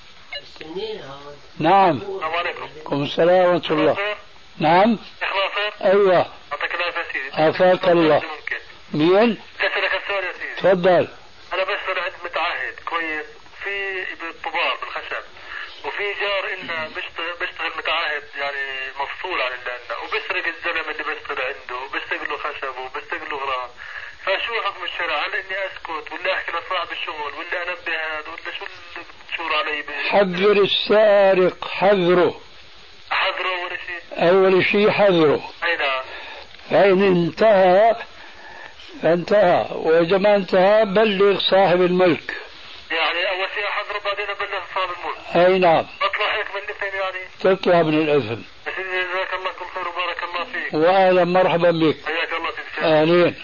نعم. السلام عليكم. السلام ورحمة الله. نعم. أيوة. عافاك الله. مين؟ كسرك السؤال يا سيدي. تفضل. أنا بس عند متعهد كويس في بالطباع بالخشب، وفي جار إنه بيشتغل متعهد يعني مفصول عن اللي وبيسرق الزلمة اللي بيشتغل عنده وبيسرق له خشب وبيسرق له غرام. فشو حكم الشرع؟ هل إني أسكت ولا أحكي لصاحب الشغل ولا أنبه هذا ولا شو الشور علي؟ حذر السارق. حذره أول شيء. أول شيء حذره. أي نعم. فإن انتهى فانتهى، وإذا ما انتهى بلغ صاحب الملك. يعني أول شيء أحذره بعدين أبلغ صاحب الملك. أي نعم. أطلع هيك من الاثنين يعني. تطلع من الإثم. جزاك الله كل خير وبارك الله فيك. وأهلا مرحبا بك. حياك الله فيك. أهلين.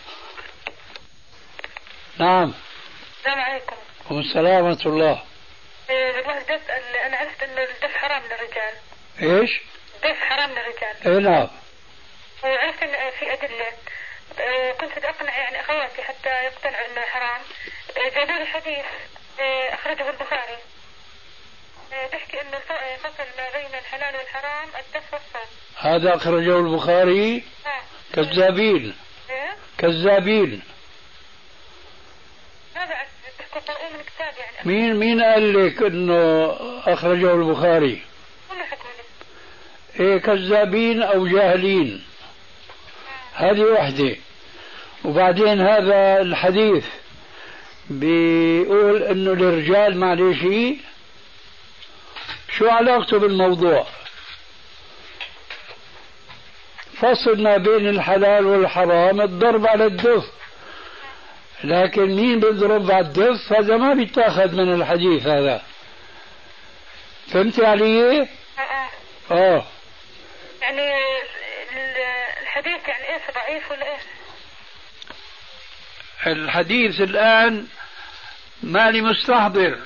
نعم. السلام عليكم. السلام ورحمة الله. والله بدي أسأل، أنا عرفت إنه الدف حرام للرجال. إيش؟ الدف حرام للرجال. إيه نعم. وعرفت إن في أدلة، كنت بدي أقنع يعني أخواتي حتى يقتنعوا إنه حرام. جابوا لي حديث أخرجه البخاري بيحكي إنه الفصل ما بين الحلال والحرام الدف والصوت. هذا أخرجه البخاري. كذابين. كذابين. هذا بيحكوا من كتاب يعني. مين قال لك إنه أخرجه البخاري؟ هم حكوا لي. إيه كذابين أو جاهلين. هذه وحدة. وبعدين هذا الحديث بيقول انه الرجال معلش شو علاقته بالموضوع؟ فصل ما بين الحلال والحرام الضرب على الدف، لكن مين بيضرب على الدف هذا ما بيتاخذ من الحديث هذا. فهمتي علي؟ يعني الحديث يعني ايش ضعيف ولا ايش؟ الحديث الآن ماني مستحضر.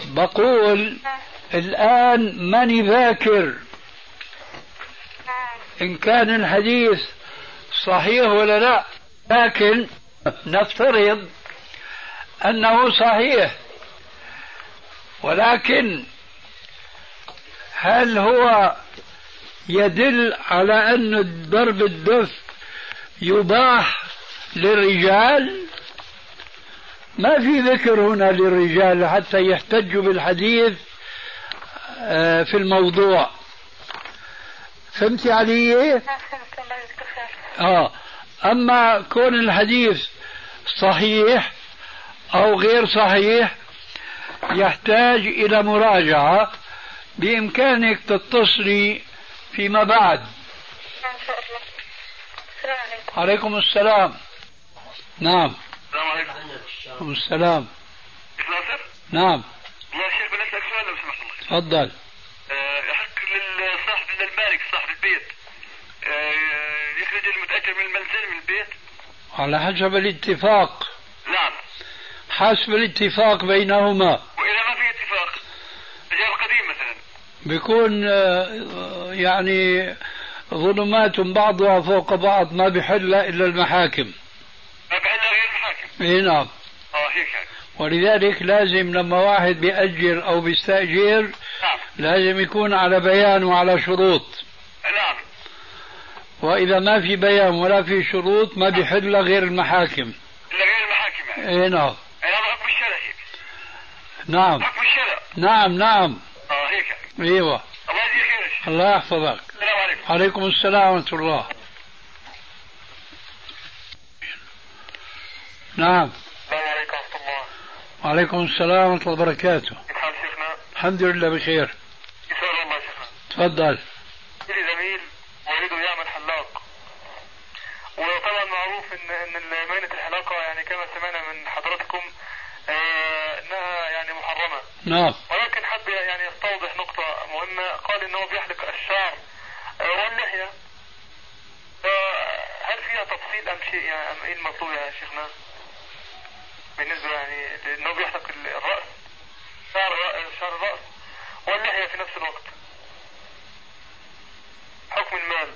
بقول الآن ماني ذاكر. إن كان الحديث صحيح ولا لا، لكن نفترض أنه صحيح، ولكن هل هو يدل على أن ضرب الدف يباح للرجال؟ ما في ذكر هنا للرجال حتى يحتجوا بالحديث في الموضوع. فهمتي علي؟ أما كون الحديث صحيح أو غير صحيح يحتاج إلى مراجعة، بإمكانك تتصلي فيما بعد. عليكم السلام. نعم. السلام عليكم. عليكم السلام. ناصر؟ نعم. يا شيخ بدي أسألك سؤال لو سمحت الله. تفضل. يحق للصاحب للمالك صاحب البيت يخرج المتأجر من المنزل من البيت؟ على حسب الاتفاق. نعم. حسب الاتفاق بينهما. وإذا ما في اتفاق رجال قديم مثلا بيكون يعني ظلمات بعضها فوق بعض، ما بحل إلا المحاكم. ما بحل غير المحاكم. إيه نعم. هيك يعني. ولذلك لازم لما واحد بيأجر أو بيستأجر نعم. لازم يكون على بيان وعلى شروط. نعم. وإذا ما في بيان ولا في شروط ما بيحل غير المحاكم. إلا غير المحاكم يعني. إيه نعم. هذا حكم الشرع هيك. نعم. حكم الشرع. نعم نعم. هيك يعني. ايوه. الله يجزيك خير. الله يحفظك. السلام عليكم. عليكم السلام ورحمة الله. نعم. السلام عليكم ورحمة الله. وعليكم السلام ورحمة الله وبركاته. كيف حال شيخنا؟ الحمد لله بخير. يسأل الله شيخنا. تفضل. لي زميل والده يعمل حلاق، وطبعا معروف ان مهنة الحلاقة يعني كما سمعنا من حضراتكم انها يعني محرمة. نعم. ولكن حب يعني يستوضح نقطة مهمة. قال ان هو بيحلق الشعر واللحية، فهل فيها تفصيل ام شيء يعني ام ايه المطلوب يا شيخنا بالنسبة يعني انه بيحلق الرأس شعر الرأس واللحية في نفس الوقت؟ حكم المال.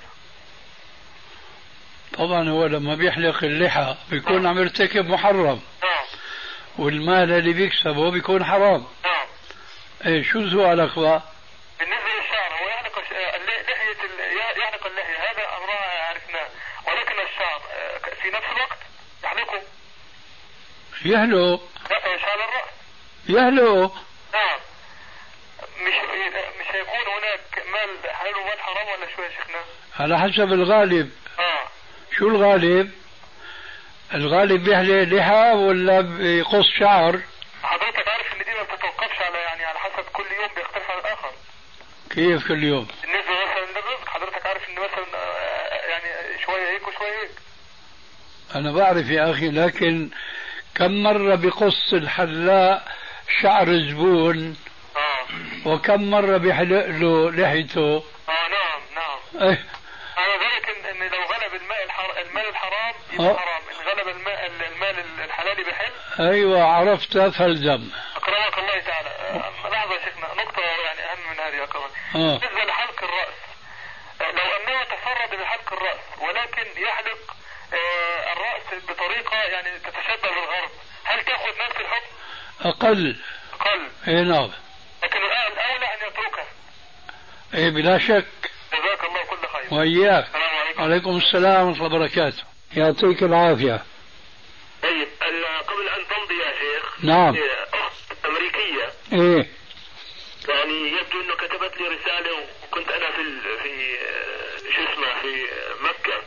طبعا هو لما بيحلق اللحى بيكون عم يرتكب محرم. نعم. والمال اللي بيكسبه بيكون حرام. نعم. ايه شو سؤالك بقى؟ بالنسبة للشعر هو يحلق يحلق اللحية، هذا أمرها عرفناه، ولكن الشعر في نفس الوقت يحلقه. يهلو. شعر الرأس. يهلو. نعم. مش هيكون هناك مال حلال ومال حرام ولا شو يا شيخنا؟ على حسب الغالب. شو الغالب؟ الغالب بيحلق لحى ولا بيقص شعر؟ حضرتك عارف ان دي ما بتتوقفش على يعني على حسب كل يوم بيختلف عن الاخر. كيف كل يوم؟ بالنسبه مثلا للرزق حضرتك عارف ان مثلا يعني شويه هيك وشويه هيك. انا بعرف يا اخي، لكن كم مره بقص الحلاق شعر الزبون وكم مره بيحلق له لحيته. نعم نعم. ايه على ذلك ان لو غلب المال الحرام يبقى حرام، ان غلب المال الحلال بحل. ايوه عرفت فالزم. اكرمك الله تعالى. لحظه يا شيخنا، نقطه يعني اهم من هذه اكرمك. بالنسبه لحلق الراس، لو انه تفرد بحلق الراس ولكن يحلق الراس بطريقه يعني تتشبه بالغرب، هل تاخذ نفس الحكم؟ اقل. اي نعم. لكن الاولى ان يتركها. ايه بلا شك. جزاك الله كل خير. وإياك. السلام عليكم. عليكم السلام ورحمة الله وبركاته. يعطيك العافية. طيب قبل أن تمضي يا شيخ. نعم. أخت أمريكية. إيه. يعني يبدو إنه كتبت لي رسالة وكنت أنا في شو اسمه في مكة،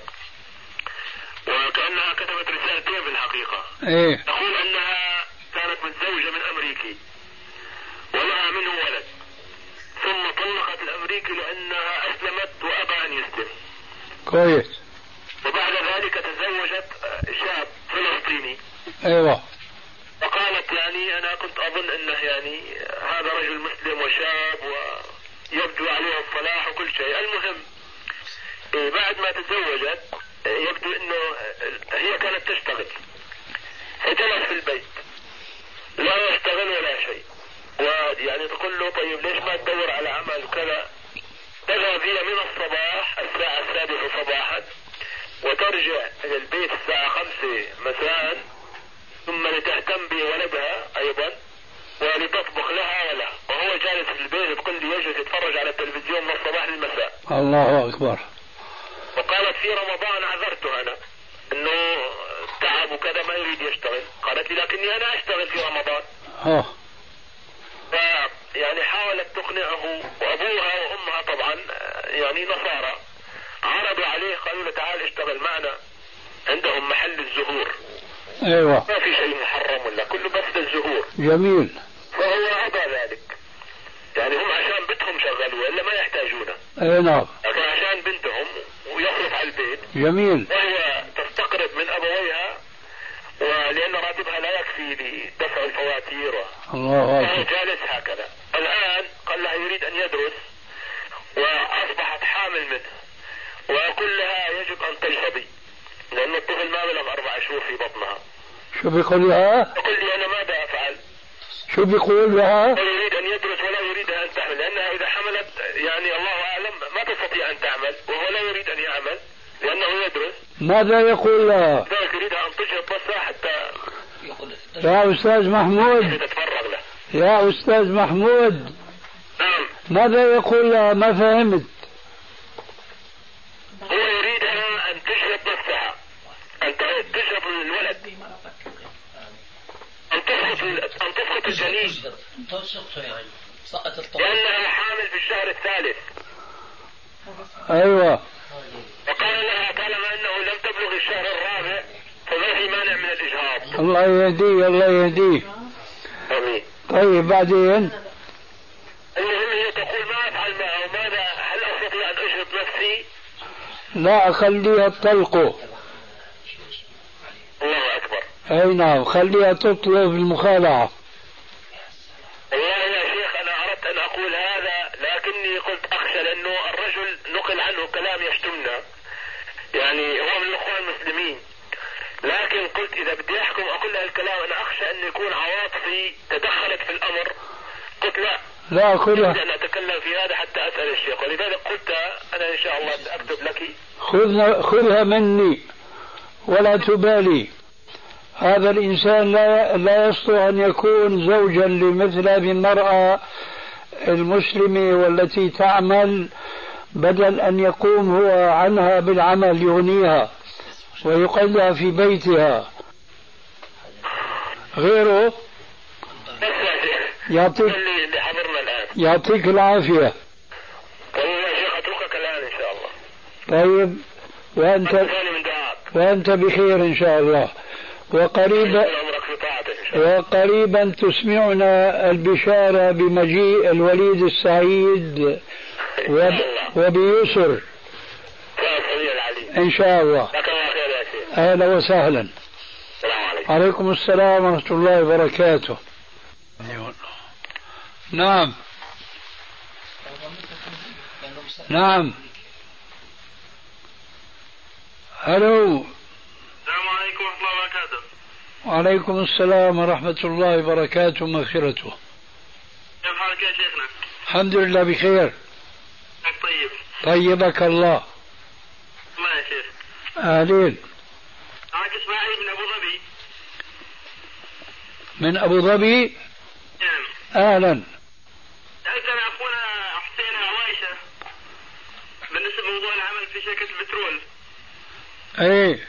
وكأنها كتبت رسالتين في الحقيقة. إيه. تقول أنها كانت متزوجة من أمريكي ولها منه ولد، ثم طلقت الأمريكي لأنها أسلمت وأبى أن يسلم. كويس. وبعد ذلك تزوجت شاب فلسطيني. ايوه. وقالت يعني انا كنت اظن انه يعني هذا رجل مسلم وشاب ويبدو عليه الصلاح وكل شيء. المهم بعد ما تزوجت يبدو انه هي كانت تشتغل، فجلس في البيت لا يشتغل ولا شيء، ويعني تقول له طيب ليش ما تدور على عمل وكذا، تذهب هي من الصباح الساعة 6 صباحا وترجع إلى البيت الساعة 5 مساء، ثم لتهتم بولدها أيضا ولتطبخ لها وله، وهو جالس في البيت تقول لي يجلس يتفرج على التلفزيون من الصباح للمساء. الله أكبر. وقالت في رمضان عذرته أنا إنه تعب وكذا ما يريد يشتغل، قالت لي لكني أنا أشتغل في رمضان. يعني حاولت تقنعه، وأبوها وأمها طبعا يعني نصارى عرضوا عليه قالوا له تعال اشتغل معنا، عندهم محل الزهور. ايوه ما في شيء محرم ولا كله بس الزهور. جميل. فهو أبى ذلك، يعني هم عشان بنتهم شغلوا إلا ما يحتاجونه. اي نعم. لكن عشان بنتهم ويصرف على البيت. جميل. وهي تستقرض من أبويها ولأن راتبها لا يكفي لدفع الفواتير. الله أكبر. فهو جالس هكذا. الآن قال لها يريد أن يدرس وأصبحت حامل منه، وأقول لها يجب أن تلهبي لأن الطفل ما بلغ 4 شهور في بطنها. شو بيقول لها؟ يقول لي أنا ماذا أفعل؟ شو بيقول لها؟ يريد أن يدرس ولا يريد أن تعمل، لأنها إذا حملت يعني الله أعلم ما تستطيع أن تعمل، وهو لا يريد أن يعمل لأنه يدرس. ماذا يقول لها؟ ذلك يريدها أن تجهد بس حتى يا أستاذ محمود. تتفرغ له. يا أستاذ محمود. نعم. ماذا يقول لها؟ ما فهمت. هو يريدها أن تجهد نفسها، أن تجهد الولد، أن تسقط الجنين، لأنها حامل في الشهر الثالث. أيوة. وقال لها طالما أنه لم تبلغ الشهر الرابع فما في مانع من الإجهاض. الله يهديه الله يهديه. آمين. طيب بعدين؟ المهم هي تقول ما أفعل معه، ماذا هل أستطيع أن أجهد نفسي؟ لا أخليها تطلقه. الله أكبر. أي نعم خليها تطلب المخالعة. والله يا شيخ أنا أردت أن أقول هذا لكني قلت أخشى لأنه الرجل نقل عنه كلام يشتمنا، يعني هو من الأخوان المسلمين، لكن قلت إذا بدي أحكم أقول له الكلام أنا أخشى أن يكون عواطفي تدخلت في الأمر. قلت لا خذها. أن أتكلم في هذا حتى أسأل الشيخ، ولذلك قلت أنا إن شاء الله سأكتب لك. خذها مني ولا تبالي. هذا الإنسان لا يستطيع أن يكون زوجا لمثل هذه المرأة المسلمة والتي تعمل، بدل أن يقوم هو عنها بالعمل يغنيها ويقعدها في بيتها. غيره يعطيك العافية. والله يا شيخ أتركك الآن إن شاء الله. طيب وأنت بخير إن شاء الله. وقريبا تسمعنا البشارة بمجيء الوليد السعيد وبيسر إن شاء الله. أهلا وسهلا. عليكم السلام ورحمة الله وبركاته. نعم نعم. ألو. السلام عليكم ورحمة الله وبركاته. وعليكم السلام ورحمة الله وبركاته مغفرته. كيف حالك يا شيخنا؟ الحمد لله بخير. طيب. طيبك الله. الله يا شيخ. أهلين. معك إسماعيل من أبو ظبي. من أبو ظبي؟ نعم. أهلا. سألتنا أخونا حسين عوايشة بالنسبة لموضوع العمل في شركة البترول. ايه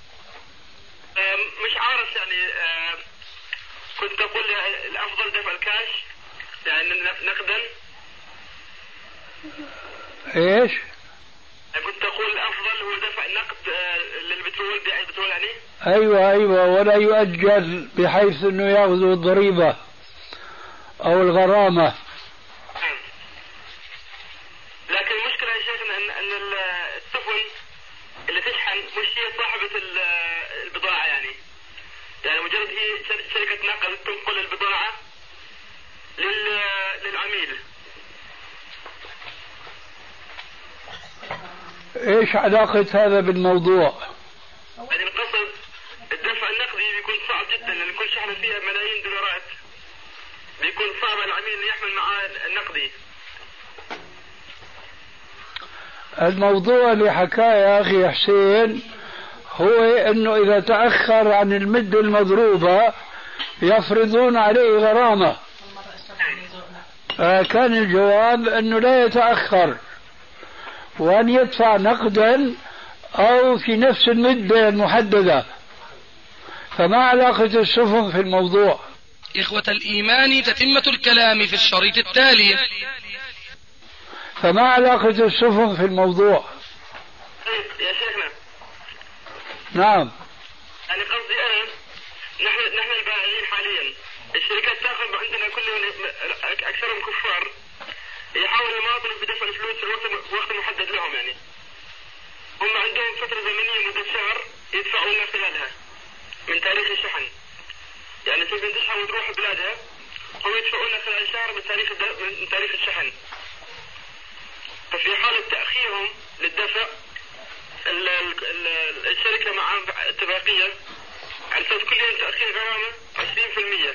مش عارف يعني كنت أقول الأفضل دفع الكاش يعني نقدا. ايش؟ كنت أقول الأفضل هو دفع نقد للبترول بيع البترول يعني. أيوة ولا يؤجل بحيث أنه يأخذوا الضريبة أو الغرامة. لكن المشكلة يا شيخنا أن السفن اللي تشحن مش هي صاحبة البضاعة يعني مجرد هي شركة نقل تنقل البضاعة للعميل. ايش علاقة هذا بالموضوع؟ يعني القصد الدفع النقدي بيكون صعب جدا لأن كل شحنة فيها ملايين دولارات، بيكون صعب العميل يحمل معاه النقدي. الموضوع اللي حكاه يا أخي حسين هو أنه إذا تأخر عن المدة المضروبة يفرضون عليه غرامة. كان الجواب أنه لا يتأخر وأن يدفع نقدا أو في نفس المدة المحددة. فما علاقة السفن في الموضوع؟ إخوة الإيمان تتمة الكلام في الشريط التالي. فما علاقة السفن في الموضوع؟ يا شيخنا. نعم. يعني قصدي أنا نحن البائعين حاليا الشركات تأخذ عندنا كلهم أكثرهم كفار يحاولوا يماطلوا بدفع الفلوس في وقت محدد لهم. يعني هم عندهم فترة زمنية مدة شهر يدفعوا لنا خلالها من تاريخ الشحن. يعني تبين تشحن وتروح بلادها هم يدفعوا لنا خلال شهر من تاريخ الشحن. ففي حالة تأخيرهم للدفع الشركة مع اتفاقية على أساس كل يوم تأخير غرامة 20%.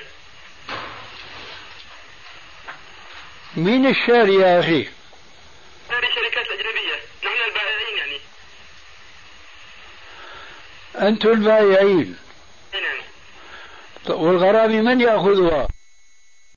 مين الشاري يا أخي؟ شاري شركات أجنبية. نحن البائعين يعني. أنتم البائعين. نعم. والغرامة من يأخذها؟